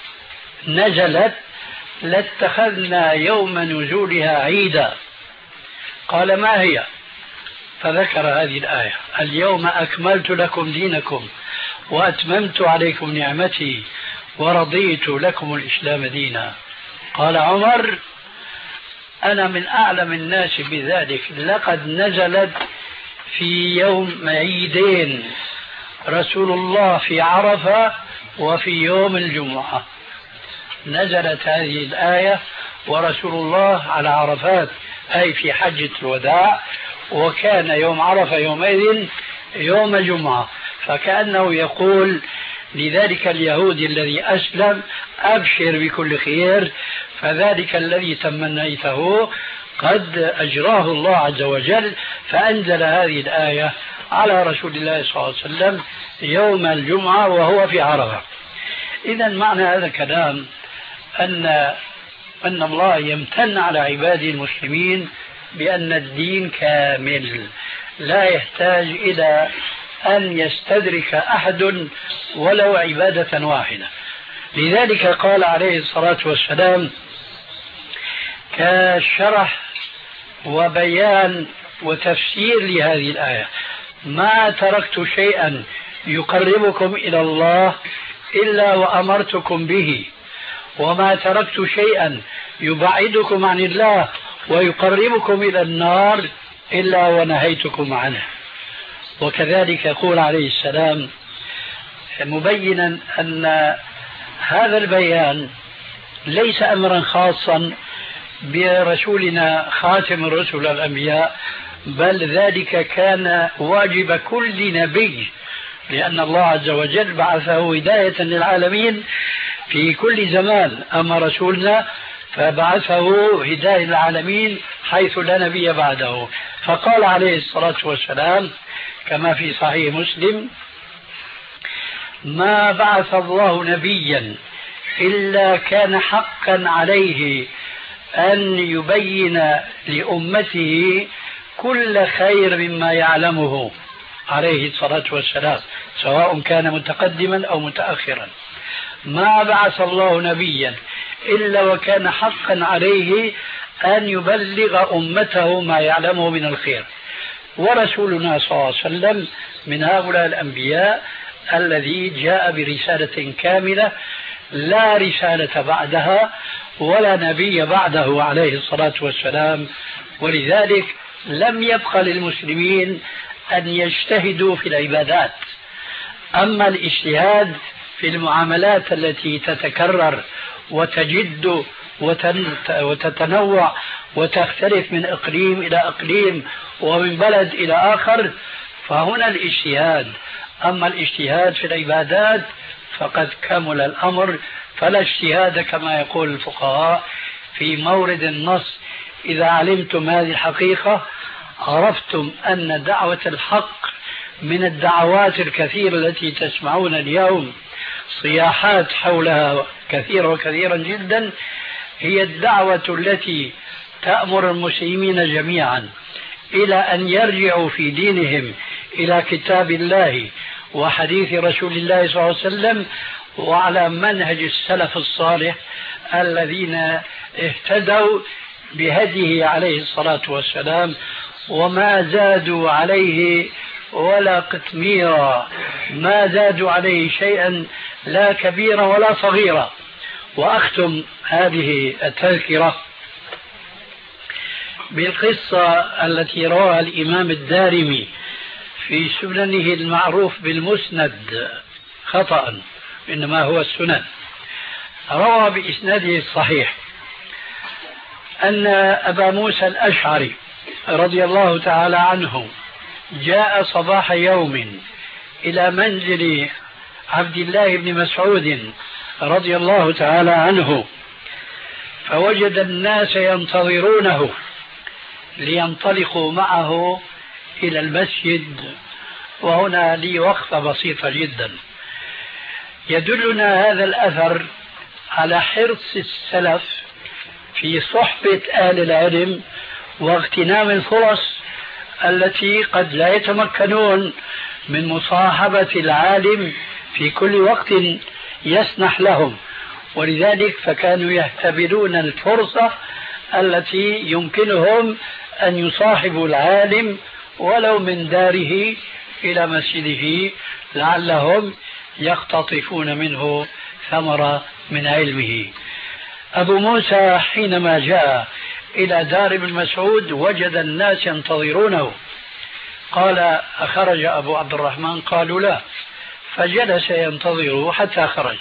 نزلت لاتخذنا يوم نزولها عيدا. قال ما هي؟ فذكر هذه الآية اليوم أكملت لكم دينكم وأتممت عليكم نعمتي ورضيت لكم الإسلام دينا. قال عمر أنا من أعلم الناس بذلك. لقد نزلت في يوم عيدين، رسول الله في عرفة وفي يوم الجمعة نزلت هذه الآية، ورسول الله على عرفات أي في حجة الوداع، وكان يوم عرفة يومئذ يوم الجمعة. فكأنه يقول لذلك اليهودي الذي أسلم أبشر بكل خير، فذلك الذي تمنيته قد أجراه الله عز وجل، فأنزل هذه الآية على رسول الله صلى الله عليه وسلم يوم الجمعة وهو في عرفة. إذا معنى هذا الكلام أن أن الله يمتن على عباده المسلمين بأن الدين كامل لا يحتاج إلى أن يستدرك أحد ولو عبادة واحدة. لذلك قال عليه الصلاة والسلام كشرح وبيان وتفسير لهذه الآية: ما تركت شيئا يقربكم إلى الله إلا وأمرتكم به، وما تركت شيئا يبعدكم عن الله ويقربكم إلى النار إلا ونهيتكم عنه. وكذلك يقول عليه السلام مبينا أن هذا البيان ليس أمرا خاصا برسولنا خاتم الرسل الأنبياء، بل ذلك كان واجب كل نبي، لأن الله عز وجل بعثه هداية للعالمين في كل زمان. أما رسولنا فبعثه هداية للعالمين حيث لا نبي بعده. فقال عليه الصلاة والسلام كما في صحيح مسلم: ما بعث الله نبيا إلا كان حقا عليه أن يبين لأمته كل خير مما يعلمه عليه الصلاة والسلام، سواء كان متقدما أو متأخرا. ما بعث الله نبيا إلا وكان حقا عليه أن يبلغ أمته ما يعلمه من الخير. ورسولنا صلى الله عليه وسلم من هؤلاء الأنبياء الذي جاء برسالة كاملة لا رسالة بعدها ولا نبي بعده عليه الصلاة والسلام. ولذلك لم يبق للمسلمين أن يجتهدوا في العبادات. أما الاجتهاد في المعاملات التي تتكرر وتجد وتتنوع وتختلف من إقليم إلى إقليم ومن بلد إلى آخر، فهنا الاجتهاد. أما الاجتهاد في العبادات فقد كمل الأمر، فلا اجتهاد كما يقول الفقهاء في مورد النص. إذا علمتم هذه الحقيقة عرفتم أن دعوة الحق من الدعوات الكثيرة التي تسمعون اليوم صياحات حولها كثيرة وكثيرا جدا، هي الدعوة التي تأمر المسلمين جميعا إلى أن يرجعوا في دينهم إلى كتاب الله وحديث رسول الله صلى الله عليه وسلم وعلى منهج السلف الصالح الذين اهتدوا بهديه عليه الصلاة والسلام، وما زادوا عليه ولا قطميرا، ما زادوا عليه شيئا لا كبيرا ولا صغيرا. وأختم هذه التذكرة بالقصة التي رواها الإمام الدارمي في سننه المعروف بالمسند خطأ، إنما هو السنن. روى بإسناده الصحيح أن أبا موسى الأشعري رضي الله تعالى عنه جاء صباح يوم إلى منزل عبد الله بن مسعود رضي الله تعالى عنه، فوجد الناس ينتظرونه لينطلقوا معه إلى المسجد. وهنا لي وقفة بسيطة جدا. يدلنا هذا الأثر على حرص السلف في صحبة أهل العلم واغتنام الفرص التي قد لا يتمكنون من مصاحبة العالم في كل وقت يسنح لهم، ولذلك فكانوا يهتبرون الفرصة التي يمكنهم أن يصاحبوا العالم ولو من داره إلى مسجده لعلهم يقتطفون منه ثمرة من علمه. أبو موسى حينما جاء إلى دار ابن مسعود وجد الناس ينتظرونه. قال أخرج أبو عبد الرحمن؟ قالوا لا. فجلس ينتظره حتى خرج.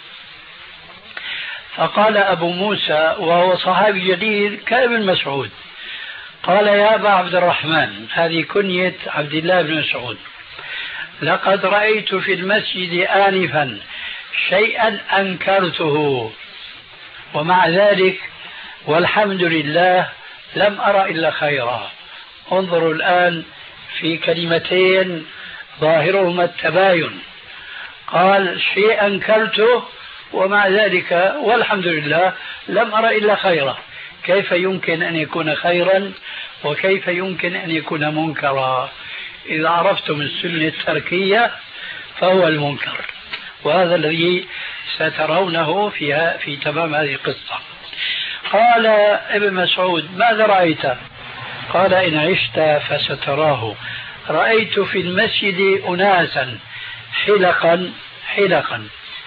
فقال أبو موسى وهو صحابي جليل كابن مسعود، قال يا أبا عبد الرحمن، هذه كنية عبد الله بن مسعود، لقد رأيت في المسجد آنفا شيئا أنكرته، ومع ذلك والحمد لله لم أرى إلا خيرا. انظروا الآن في كلمتين ظاهرهما التباين، قال شيء أنكرته ومع ذلك والحمد لله لم أرى إلا خيرا. كيف يمكن أن يكون خيرا وكيف يمكن أن يكون منكرا؟ إذا عرفتم السنة التركية فهو المنكر، وهذا الذي سترونه فيها في تمام هذه القصة. قال ابن مسعود ماذا رأيت؟ قال إن عشت فستراه، رأيت في المسجد أناسا حلقا حلقا،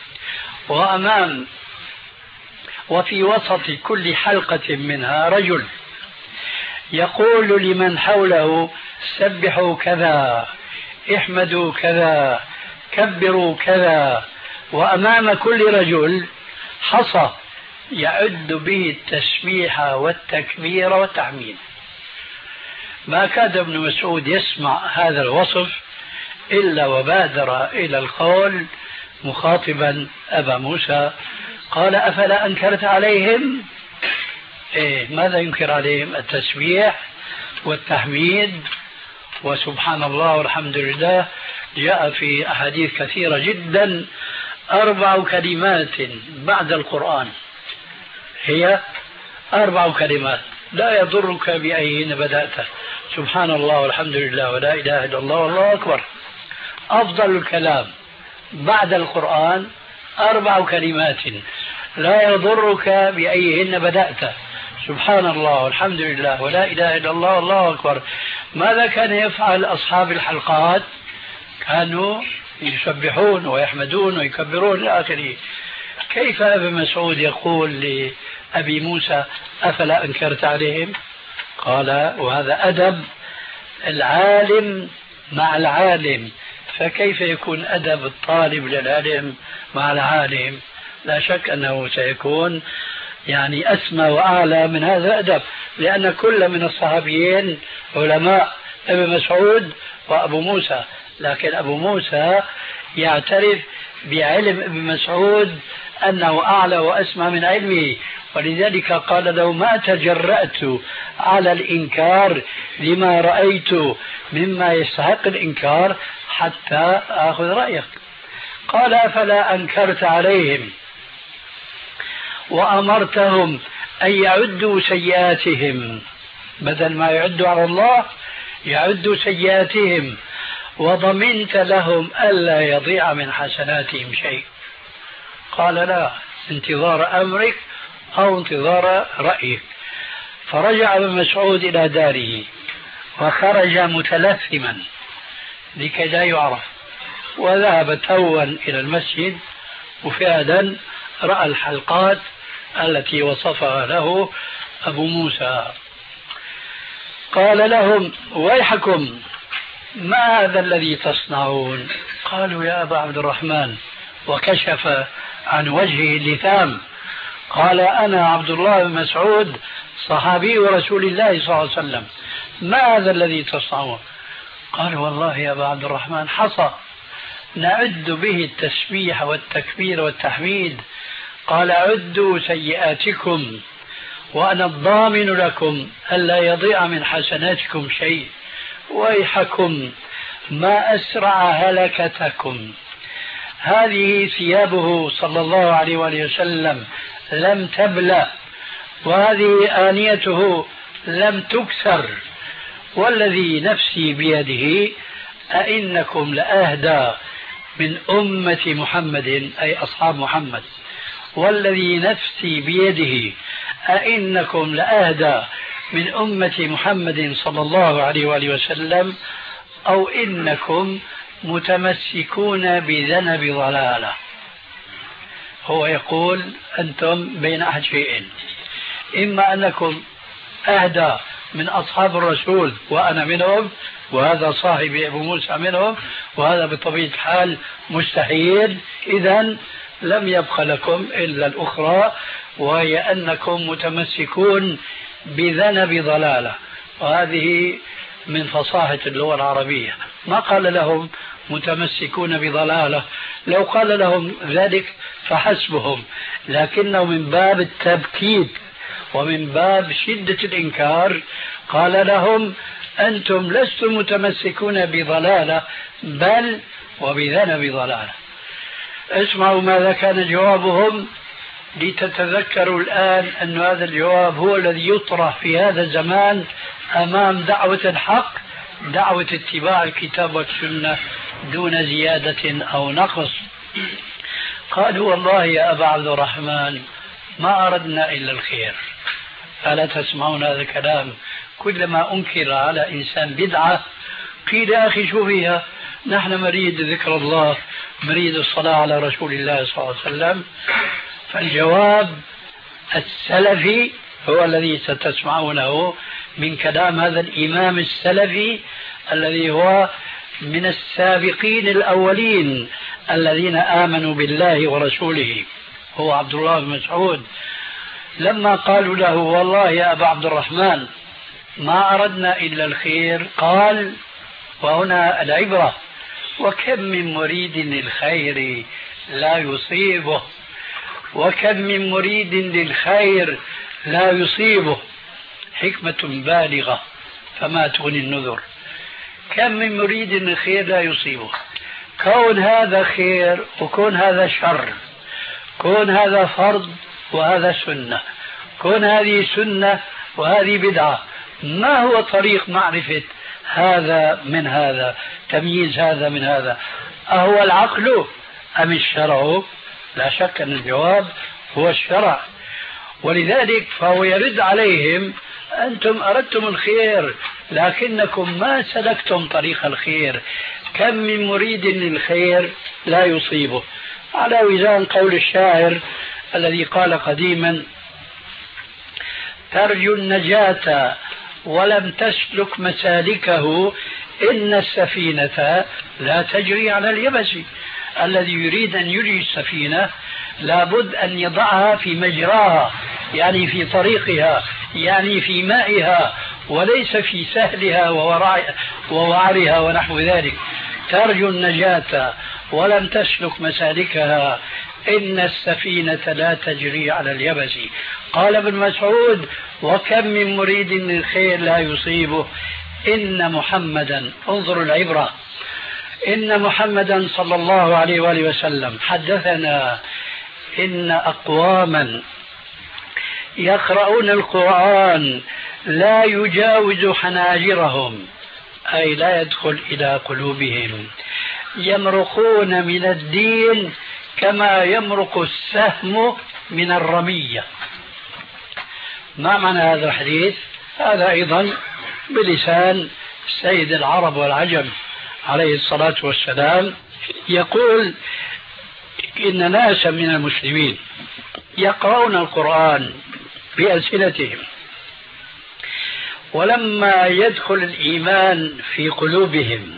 وأمام وفي وسط كل حلقة منها رجل يقول لمن حوله سبحوا كذا، احمدوا كذا، كبروا كذا، وأمام كل رجل حصى يعد به التسبيح والتكبير والتحميد. ما كاد ابن مسعود يسمع هذا الوصف إلا وبادر إلى القول مخاطبا أبا موسى، قال أفلا أنكرت عليهم؟ إيه ماذا ينكر عليهم؟ التسبيح والتحميد وسبحان الله والحمد لله. جاء في أحاديث كثيرة جدا أربع كلمات بعد القرآن، هي أربع كلمات لا يضرك بأيهن بدأت، سبحان الله والحمد لله ولا إله إلا الله والله أكبر. أفضل الكلام بعد القرآن أربع كلمات لا يضرك بأيهن بدأت، سبحان الله والحمد لله ولا إله إلا الله والله أكبر. ماذا كان يفعل أصحاب الحلقات؟ كانوا يسبحون ويحمدون ويكبرون إلى آخره. كيف أبي مسعود يقول لأبي موسى أفلا أنكرت عليهم؟ قال وهذا أدب العالم مع العالم، فكيف يكون أدب الطالب للعلم مع العالم؟ لا شك أنه سيكون يعني أسمى وأعلى من هذا الأدب، لأن كل من الصحابيين علماء، ابن مسعود وأبو موسى، لكن أبو موسى يعترف بعلم ابن مسعود أنه أعلى وأسمى من علمه، ولذلك قال له ما تجرأت على الإنكار لما رأيت مما يستحق الإنكار حتى أخذ رأيك. قال أفلا أنكرت عليهم وأمرتهم أن يعدوا سيئاتهم، بدل ما يعدوا على الله يعدوا سيئاتهم، وضمنت لهم ألا يضيع من حسناتهم شيء؟ قال لا، انتظار أمرك أو انتظار رأيك. فرجع ابن مسعود إلى داره وخرج متلثما لكي لا يعرف، وذهب توا إلى المسجد، وفعلا رأى الحلقات التي وصفها له أبو موسى. قال لهم ويحكم ما هذا الذي تصنعون؟ قالوا يا أبا عبد الرحمن، وكشف عن وجهه اللثام. قال أنا عبد الله بن مسعود صحابي رسول الله صلى الله عليه وسلم، ما هذا الذي تصنعون؟ قال والله يا أبا عبد الرحمن حصى نعد به التسبيح والتكبير والتحميد. قال عدوا سيئاتكم وأنا الضامن لكم ألا يضيع من حسناتكم شيء. ويحكم ما أسرع هلكتكم. هذه ثيابه صلى الله عليه وآله وسلم لم تبلى، وهذه آنيته لم تكسر، والذي نفسي بيده أئنكم لأهدى من أمة محمد، أي أصحاب محمد، والذي نفسي بيده أئنكم لأهدى من أمة محمد صلى الله عليه وآله وسلم، أو إنكم متمسكون بذنب ضلالة. هو يقول أنتم بين أحد شيئين، إما أنكم أهدى من أصحاب الرسول وأنا منهم، وهذا صاحبي أبو موسى منهم، وهذا بطبيعة الحال مستحيل. إذن لم يبق لكم إلا الأخرى، وهي أنكم متمسكون بذنب ضلالة، وهذه من فصاحة اللغة العربية. ما قال لهم متمسكون بضلالة، لو قال لهم ذلك فحسبهم، لكنه من باب التبكيت ومن باب شدة الإنكار قال لهم أنتم لستم متمسكون بضلالة بل وبذنب ضلالة. اسمعوا ماذا كان جوابهم لتتذكروا الآن أن هذا الجواب هو الذي يطرح في هذا الزمان أمام دعوة الحق، دعوة اتباع الكتاب والسنة دون زيادة أو نقص. قالوا والله يا أبا عبد الرحمن ما أردنا إلا الخير. ألا تسمعون هذا الكلام؟ كلما أنكر على إنسان بدعة قيل يا أخي شو فيها، نحن نريد ذكر الله، نريد الصلاة على رسول الله صلى الله عليه وسلم. فالجواب السلفي هو الذي ستسمعونه من كلام هذا الإمام السلفي الذي هو من السابقين الأولين الذين آمنوا بالله ورسوله، هو عبد الله بن مسعود. لما قالوا له والله يا أبا عبد الرحمن ما أردنا إلا الخير، قال وهنا العبرة وكم من مريد للخير لا يصيبه، وكم من مريد للخير لا يصيبه، حكمة بالغة فما تغني النذر. كم من مريد للخير لا يصيبه، كون هذا خير وكون هذا شر، كون هذا فرض وهذا سنة، كون هذه سنة وهذه بدعة، ما هو طريق معرفة هذا من هذا، تمييز هذا من هذا؟ أهو العقل أم الشرع؟ لا شك أن الجواب هو الشرع. ولذلك فهو يرد عليهم أنتم أردتم الخير لكنكم ما سلكتم طريق الخير، كم من مريد للخير لا يصيبه، على وزان قول الشاعر الذي قال قديما ترجو النجاة ولم تسلك مسالكه إن السفينة لا تجري على اليبس. الذي يريد أن يجري السفينة لابد أن يضعها في مجراها، يعني في طريقها، يعني في مائها، وليس في سهلها ووعرها ونحو ذلك. ترجو النجاة ولم تسلك مسالكها إن السفينة لا تجري على اليبس. قال ابن مسعود وكم من مريد للخير لا يصيبه، إن محمدا، انظروا العبرة، إن محمدا صلى الله عليه وآله وسلم حدثنا إن أقواما يقرؤون القرآن لا يجاوز حناجرهم، أي لا يدخل إلى قلوبهم، يمرقون من الدين كما يمرق السهم من الرمية. ما معنى هذا الحديث؟ هذا أيضا بلسان سيد العرب والعجم عليه الصلاة والسلام، يقول إن ناسا من المسلمين يقرؤون القرآن بألسنتهم، ولما يدخل الإيمان في قلوبهم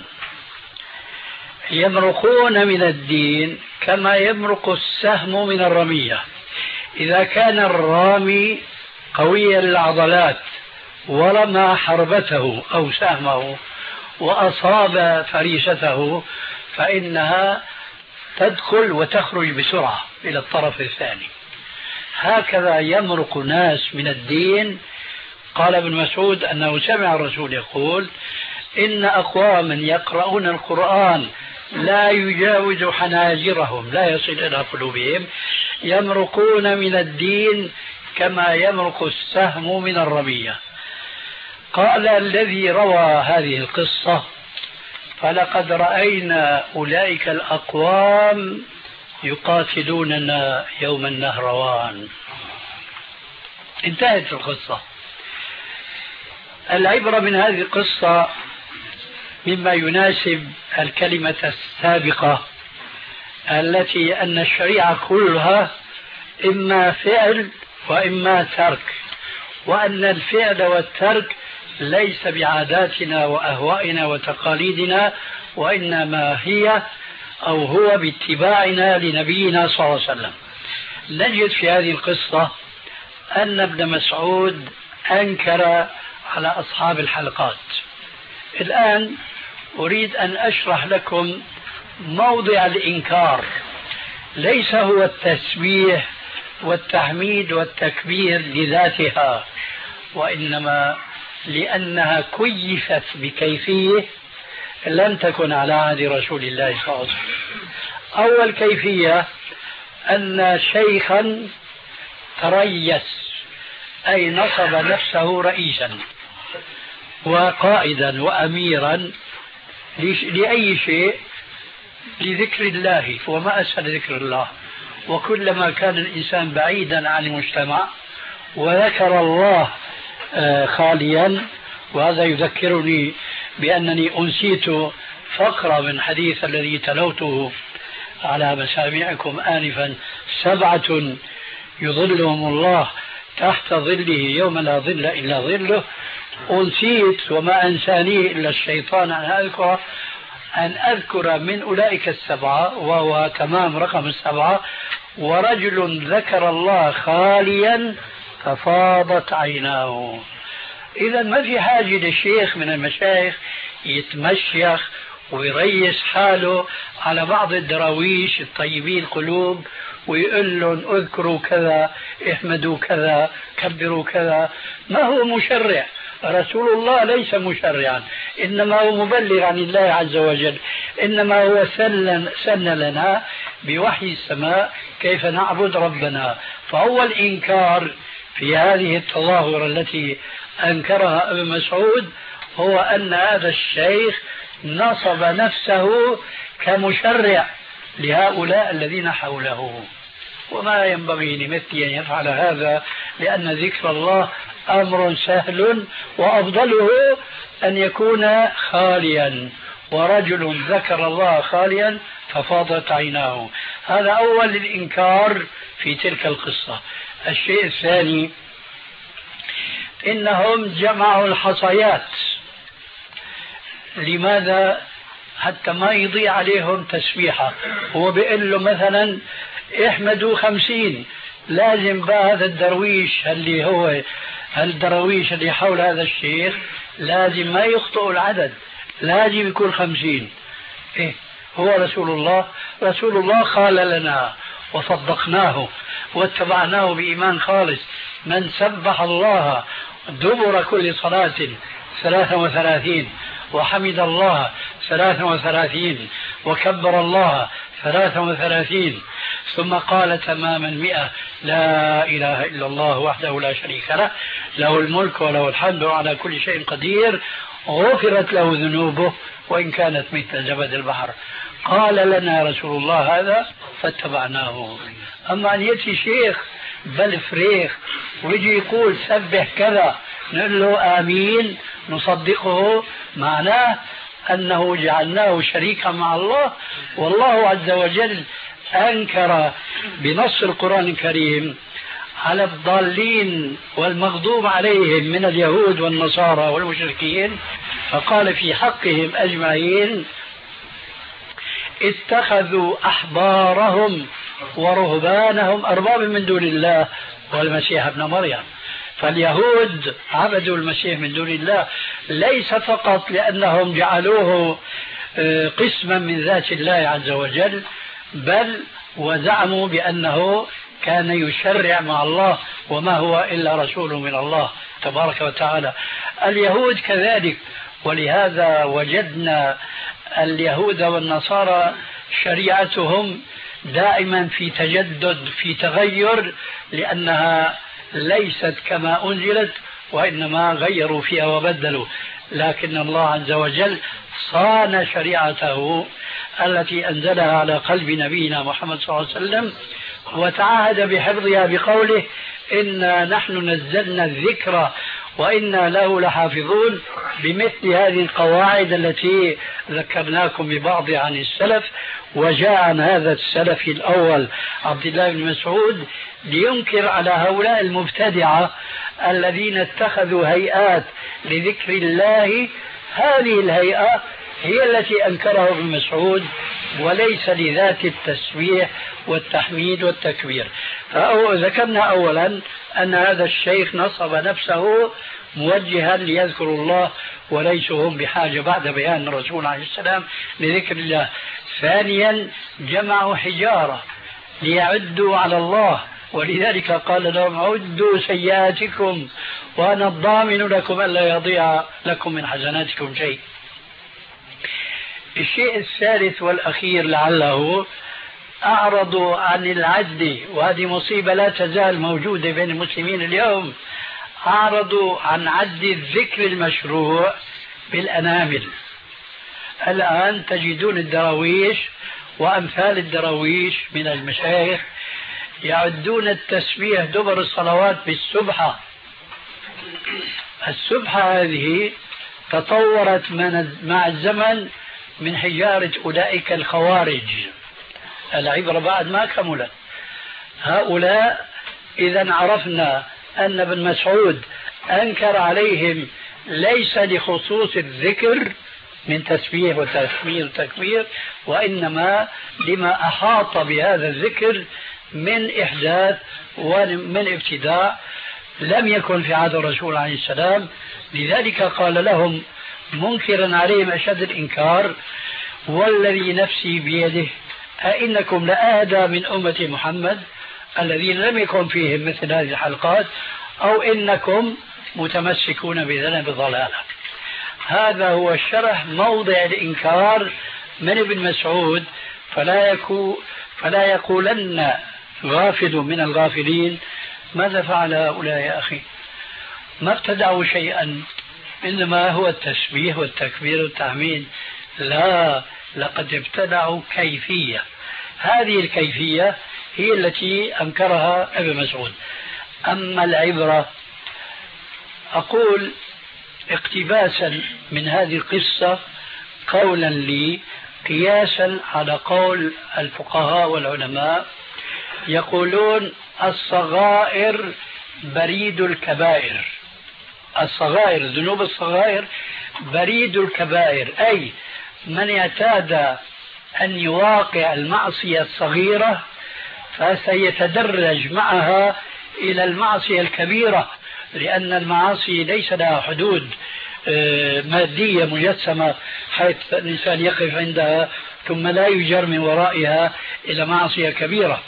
يمرقون من الدين كما يمرق السهم من الرمية. إذا كان الرامي قوي العضلات ورمى حربته أو سهمه وأصاب فريسته فإنها تدخل وتخرج بسرعة إلى الطرف الثاني. هكذا يمرق ناس من الدين. قال ابن مسعود أنه سمع الرسول يقول إن أقواما يقرؤون القرآن لا يجاوز حناجرهم، لا يصل إلى قلوبهم، يمرقون من الدين كما يمرق السهم من الرمية. قال الذي روى هذه القصة فلقد رأينا أولئك الأقوام يقاتلوننا يوم النهروان. انتهت القصة. العبرة من هذه القصة مما يناسب الكلمة السابقة التي أن الشريعة كلها إما فعل وإما ترك، وأن الفعل والترك ليس بعاداتنا وأهوائنا وتقاليدنا، وإنما هي أو هو باتباعنا لنبينا صلى الله عليه وسلم. نجد في هذه القصة أن ابن مسعود أنكر على أصحاب الحلقات. الآن أريد أن أشرح لكم موضع الإنكار. ليس هو التسبيح والتحميد والتكبير لذاتها، وإنما لأنها كيفت بكيفية لم تكن على عهد رسول الله صلى الله عليه وسلم. أول كيفية أن شيخا تريس، أي نصب نفسه رئيسا وقائدا وأميرا لأي شيء، لذكر الله، وما أسهل ذكر الله. وكلما كان الإنسان بعيدا عن المجتمع وذكر الله خاليا، وهذا يذكرني بأنني أنسيت فقرة من حديث الذي تلوته على مسامعكم آنفا: سبعة يظلهم الله تحت ظله يوم لا ظل إلا ظله. أنسيت وما أنسانيه إلا الشيطان أن أذكر أن أذكر من أولئك السبعة، وهو تمام رقم السبعة: ورجل ذكر الله خاليا ففاضت عيناه. إذا ما في حاجة للشيخ من المشايخ يتمشيخ ويريس حاله على بعض الدراويش الطيبين القلوب ويقول لهم اذكروا كذا، احمدوا كذا، كبروا كذا. ما هو مشرع، رسول الله ليس مشرعا، إنما هو مبلغ عن الله عز وجل، إنما هو سن, سن لنا بوحي السماء كيف نعبد ربنا. فهو الإنكار في هذه التظاهرة التي أنكرها ابن مسعود هو أن هذا الشيخ نصب نفسه كمشرع لهؤلاء الذين حوله، وما ينبغي لمثلي أن يفعل هذا، لأن ذكر الله أمر سهل، وأفضله أن يكون خاليا. ورجل ذكر الله خاليا ففاضت عيناه. هذا أول الإنكار في تلك القصة. الشيء الثاني إنهم جمعوا الحصيات. لماذا؟ حتى ما يضيع عليهم تسبيحة. هو بيقول له مثلا احمدوا خمسين، لازم بقى هذا الدرويش اللي هو الدرويش اللي حول هذا الشيخ لازم ما يخطئ العدد، لازم يكون خمسين. إيه هو رسول الله؟ رسول الله قال لنا وصدقناه واتبعناه بإيمان خالص: من سبح الله دبر كل صلاة ثلاثة وثلاثين، وحمد الله ثلاثة وثلاثين، وكبر الله ثلاثة وثلاثين، ثم قال تماما مئة: لا إله إلا الله وحده لا شريك له، له الملك وله الحمد وعلى كل شيء قدير، غفرت له ذنوبه وإن كانت مثل زبد البحر. قال لنا رسول الله هذا فاتبعناه. أما أن يأتي شيخ بل فريخ ويجي يقول سبح كذا نقول له آمين نصدقه، معناه أنه جعلناه شريكا مع الله. والله عز وجل أنكر بنص القرآن الكريم على الضالين والمغضوب عليهم من اليهود والنصارى والمشركين، فقال في حقهم أجمعين: اتخذوا أحبارهم ورهبانهم أربابا من دون الله والمسيح ابن مريم. فاليهود عبدوا المسيح من دون الله ليس فقط لأنهم جعلوه قسما من ذات الله عز وجل، بل وزعموا بأنه كان يشرع مع الله وما هو إلا رسول من الله تبارك وتعالى. اليهود كذلك، ولهذا وجدنا اليهود والنصارى شريعتهم دائما في تجدد في تغير، لأنها ليست كما أنزلت وإنما غيروا فيها وبدلوا. لكن الله عز وجل صان شريعته التي أنزلها على قلب نبينا محمد صلى الله عليه وسلم وتعهد بحفظها بقوله: إنا نحن نزلنا الذكر وإنا له لحافظون، بمثل هذه القواعد التي ذكرناكم ببعض عن السلف. وجاء عن هذا السلف الأول عبد الله بن مسعود لينكر على هؤلاء المبتدعة الذين اتخذوا هيئات لذكر الله. هذه الهيئة هي التي أنكرها ابن مسعود، وليس لذات التسبيح والتحميد والتكبير. فذكرنا أولا أن هذا الشيخ نصب نفسه موجها ليذكر الله، وليسوا هم بحاجة بعد بيان الرسول عليه السلام لذكر الله. ثانيا جمعوا حجارة ليعدوا على الله، ولذلك قال لهم عدوا سيئاتكم وأنا الضامن لكم ألا يضيع لكم من حسناتكم شيء. الشيء الثالث والأخير لعله أعرضوا عن العد، وهذه مصيبة لا تزال موجودة بين المسلمين اليوم، أعرضوا عن عد الذكر المشروع بالأنامل. الآن تجدون الدراويش وأمثال الدراويش من المشايخ يعدون التسبيح دبر الصلوات بالسبحة. السبحة هذه تطورت مع الزمن من حجارة أولئك الخوارج. العبرة بعد ما كملت. هؤلاء إذا عرفنا أن ابن مسعود أنكر عليهم ليس لخصوص الذكر من تسبيح وتحميد وتكبير، وإنما لما أحاط بهذا الذكر من إحداث ومن ابتداع لم يكن في عهد الرسول عليه السلام. لذلك قال لهم منكرا عليهم أشد الإنكار: والذي نفسي بيده أئنكم لأهدى من أمة محمد الذين لم يكن فيهم مثل هذه الحلقات، أو إنكم متمسكون بذنب ضلالة. هذا هو الشرح موضع الإنكار من ابن مسعود. فلا, يكو فلا يقولن غافل من الغافلين ماذا فعل هؤلاء يا أخي؟ ما ابتدعوا شيئا، إنما هو التسبيح والتكبير والتحميد. لا، لقد ابتدعوا كيفية. هذه الكيفية هي التي أنكرها ابن مسعود. أما العبرة، أقول اقتباسا من هذه القصة قولا لي قياسا على قول الفقهاء والعلماء، يقولون الصغائر بريد الكبائر. الصغائر، الذنوب الصغائر بريد الكبائر، أي من اعتاد أن يواقع المعصية الصغيرة فسيتدرج معها إلى المعصية الكبيرة، لأن المعاصي ليس لها حدود مادية مجسمة حيث الإنسان يقف عندها ثم لا يجر من ورائها إلى معصية كبيرة.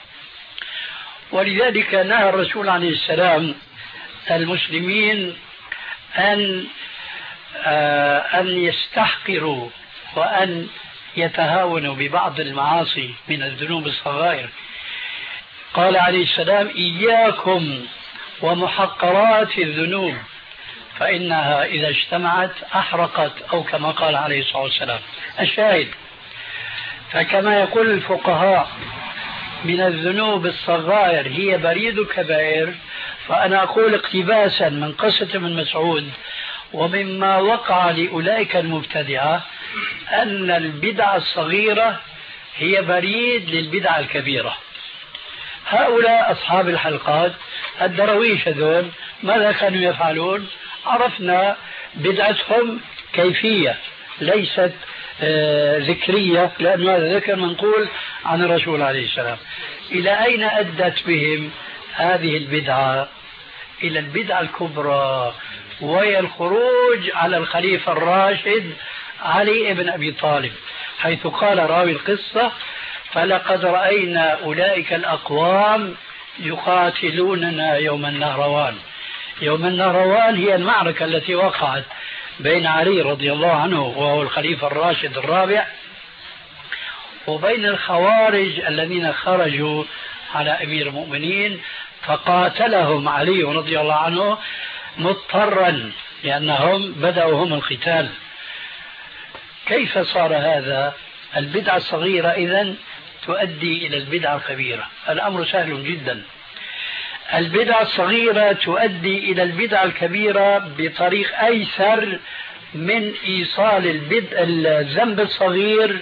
ولذلك نهى الرسول عليه السلام المسلمين أن أن يستحقروا وأن يتهاونوا ببعض المعاصي من الذنوب الصغائر. قال عليه السلام: إياكم ومحقرات الذنوب فإنها إذا اجتمعت أحرقت، أو كما قال عليه الصلاة والسلام. الشاهد، فكما يقول الفقهاء من الذنوب الصغائر هي بريد الكبائر، فأنا أقول اقتباسا من قصة ابن مسعود ومما وقع لأولئك المبتدعة أن البدعة الصغيرة هي بريد للبدعة الكبيرة. هؤلاء أصحاب الحلقات الدرويش هذول ماذا كانوا يفعلون؟ عرفنا بدعتهم كيفية ليست آه ذكرية، لأن هذا ذكر منقول عن الرسول عليه السلام. إلى أين أدت بهم هذه البدعة؟ إلى البدعة الكبرى، وهي الخروج على الخليفة الراشد علي بن أبي طالب، حيث قال راوي القصة: فلقد رأينا أولئك الأقوام يقاتلوننا يوم النهروان. يوم النهروان هي المعركة التي وقعت بين علي رضي الله عنه وهو الخليفة الراشد الرابع وبين الخوارج الذين خرجوا على أمير المؤمنين، فقاتلهم علي رضي الله عنه مضطرا لأنهم بدأوا هم القتال. كيف صار هذا؟ البدعة الصغيرة إذن تؤدي إلى البدعة الكبيرة. الأمر سهل جدا. البدعة الصغيرة تؤدي إلى البدعة الكبيرة بطريق أيسر من إيصال البدع الذنب الصغير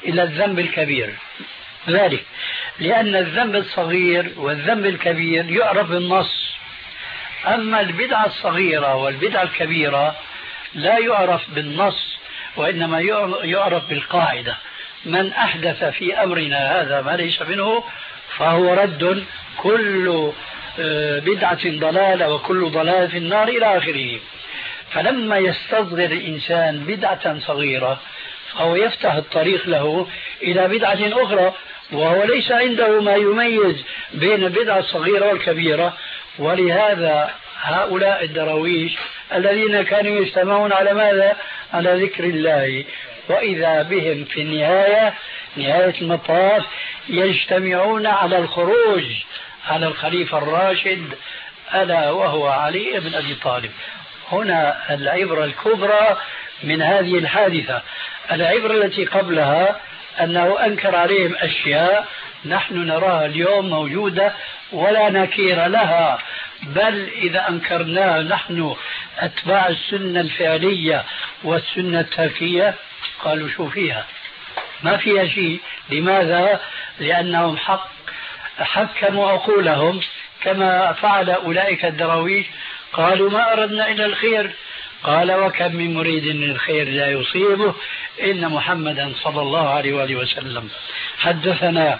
إلى الذنب الكبير. ذلك لأن الذنب الصغير والذنب الكبير يعرف بالنص، أما البدعة الصغيرة والبدعة الكبيرة لا يعرف بالنص، وإنما يعرف بالقاعدة: من أحدث في أمرنا هذا ما ليس منه فهو رد، كل بدعة ضلالة وكل ضلالة في النار إلى آخره. فلما يستصغر الإنسان بدعة صغيرة فهو يفتح الطريق له إلى بدعة أخرى، وهو ليس عنده ما يميز بين البدعة الصغيرة والكبيرة. ولهذا هؤلاء الدراويش الذين كانوا يجتمعون على ماذا؟ على ذكر الله، وإذا بهم في النهاية نهاية المطاف يجتمعون على الخروج على الخليفة الراشد ألا وهو علي بن أبي طالب. هنا العبرة الكبرى من هذه الحادثة. العبرة التي قبلها أنه أنكر عليهم أشياء نحن نراها اليوم موجودة ولا نكير لها، بل إذا أنكرناها نحن أتباع السنة الفعلية والسنة التركية قالوا شو فيها؟ ما فيها شيء. لماذا؟ لأنهم حق حكموا عقولهم كما فعل أولئك الدراويش، قالوا ما أردنا إلا الخير. قال وكم من مريد للخير لا يصيبه إن محمدا صلى الله عليه وآله وسلم حدثنا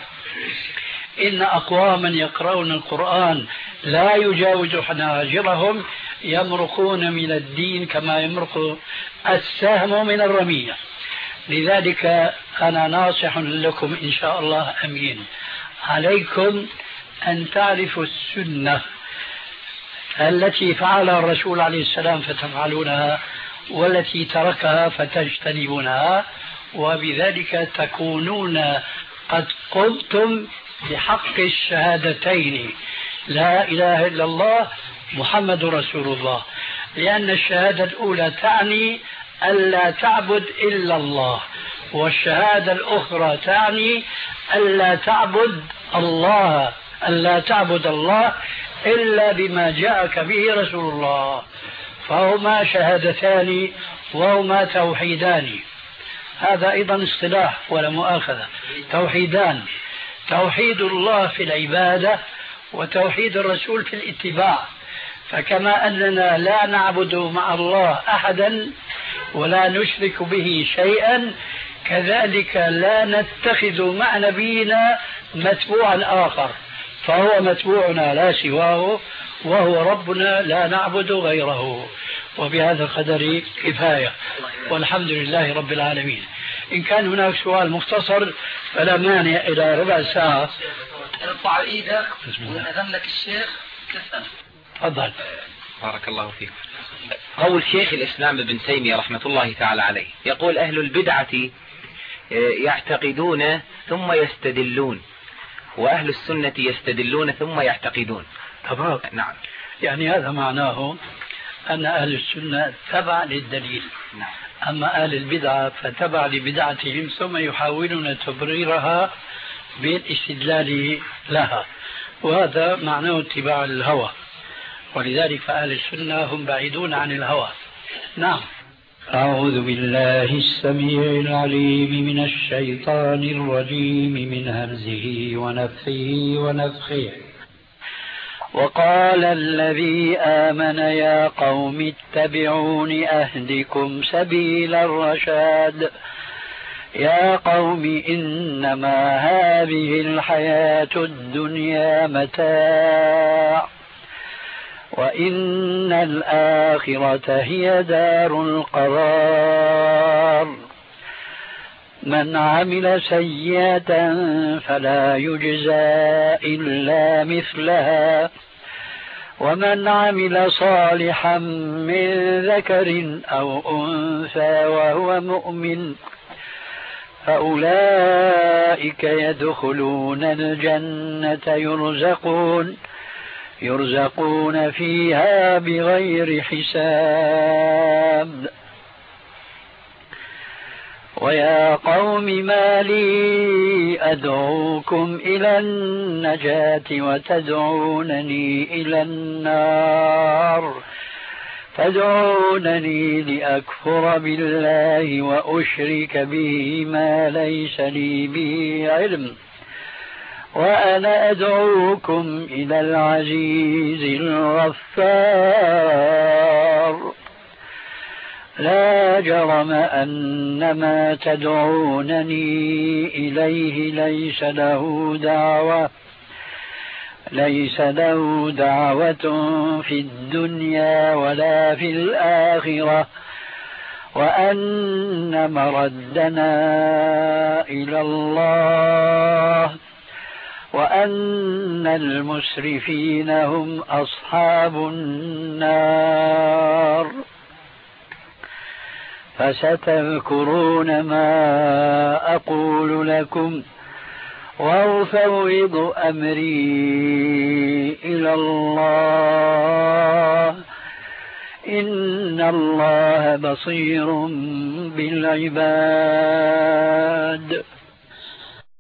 إن أقواما يقرؤون القرآن لا يجاوز حناجرهم يمرقون من الدين كما يمرق السهم من الرمية. لذلك أنا ناصح لكم إن شاء الله أمين، عليكم أن تعرفوا السنة التي فعلها الرسول عليه السلام فتفعلونها، والتي تركها فتجتنبونها، وبذلك تكونون قد قمتم بحق الشهادتين لا إله إلا الله محمد رسول الله. لأن الشهادة الأولى تعني ألا تعبد إلا الله، والشهادة الأخرى تعني ألا تعبد الله ألا تعبد الله إلا بما جاءك به رسول الله. فهما شهادتان وهما توحيدان. هذا أيضا اصطلاح ولا مؤاخذة، توحيدان: توحيد الله في العبادة وتوحيد الرسول في الاتباع. فكما أننا لا نعبد مع الله أحدا ولا نشرك به شيئا، كذلك لا نتخذ مع نبينا متبوعا آخر، فهو متبوعنا لا سواه، وهو ربنا لا نعبد غيره. وبهذا القدر كفاية، والحمد لله رب العالمين. إن كان هناك سؤال مختصر فلا مانع إلى ربع ساعة. ارفع ايدك ونأذن لك الشيخ تسأل. تفضل. بارك الله فيك. قول شيخ الإسلام ابن تيمية رحمة الله تعالى عليه، يقول أهل البدعة يعتقدون ثم يستدلون، وأهل السنة يستدلون ثم يعتقدون. تمام. نعم. يعني هذا معناه أن أهل السنة تبع للدليل. نعم. أما أهل البدعة فتبع لبدعتهم ثم يحاولون تبريرها بالاستدلال لها، وهذا معناه اتباع الهوى. ولذلك فأهل السنة هم بعيدون عن الهوى. نعم. أعوذ بالله السميع العليم من الشيطان الرجيم من همزه ونفخه ونفخه. وقال الذي آمن يا قوم اتبعون أهدكم سبيل الرشاد. يا قوم إنما هذه الحياة الدنيا متاع وإن الآخرة هي دار القرار. من عمل سيئة فلا يجزى إلا مثلها ومن عمل صالحا من ذكر أو أنثى وهو مؤمن فأولئك يدخلون الجنة يرزقون يرزقون فيها بغير حساب. ويا قوم ما لي أدعوكم إلى النجاة وتدعونني إلى النار تدعونني لأكفر بالله وأشرك به ما ليس لي به علم، وأنا أدعوكم إلى العزيز الغفار. لا جرم أن ما تدعونني إليه ليس له دعوة ليس له دعوة في الدنيا ولا في الآخرة، وأن مردنا إلى الله، وأن المسرفين هم أصحاب النار. فستذكرون ما أقول لكم وأفوض أمري إلى الله، إن الله بصير بالعباد.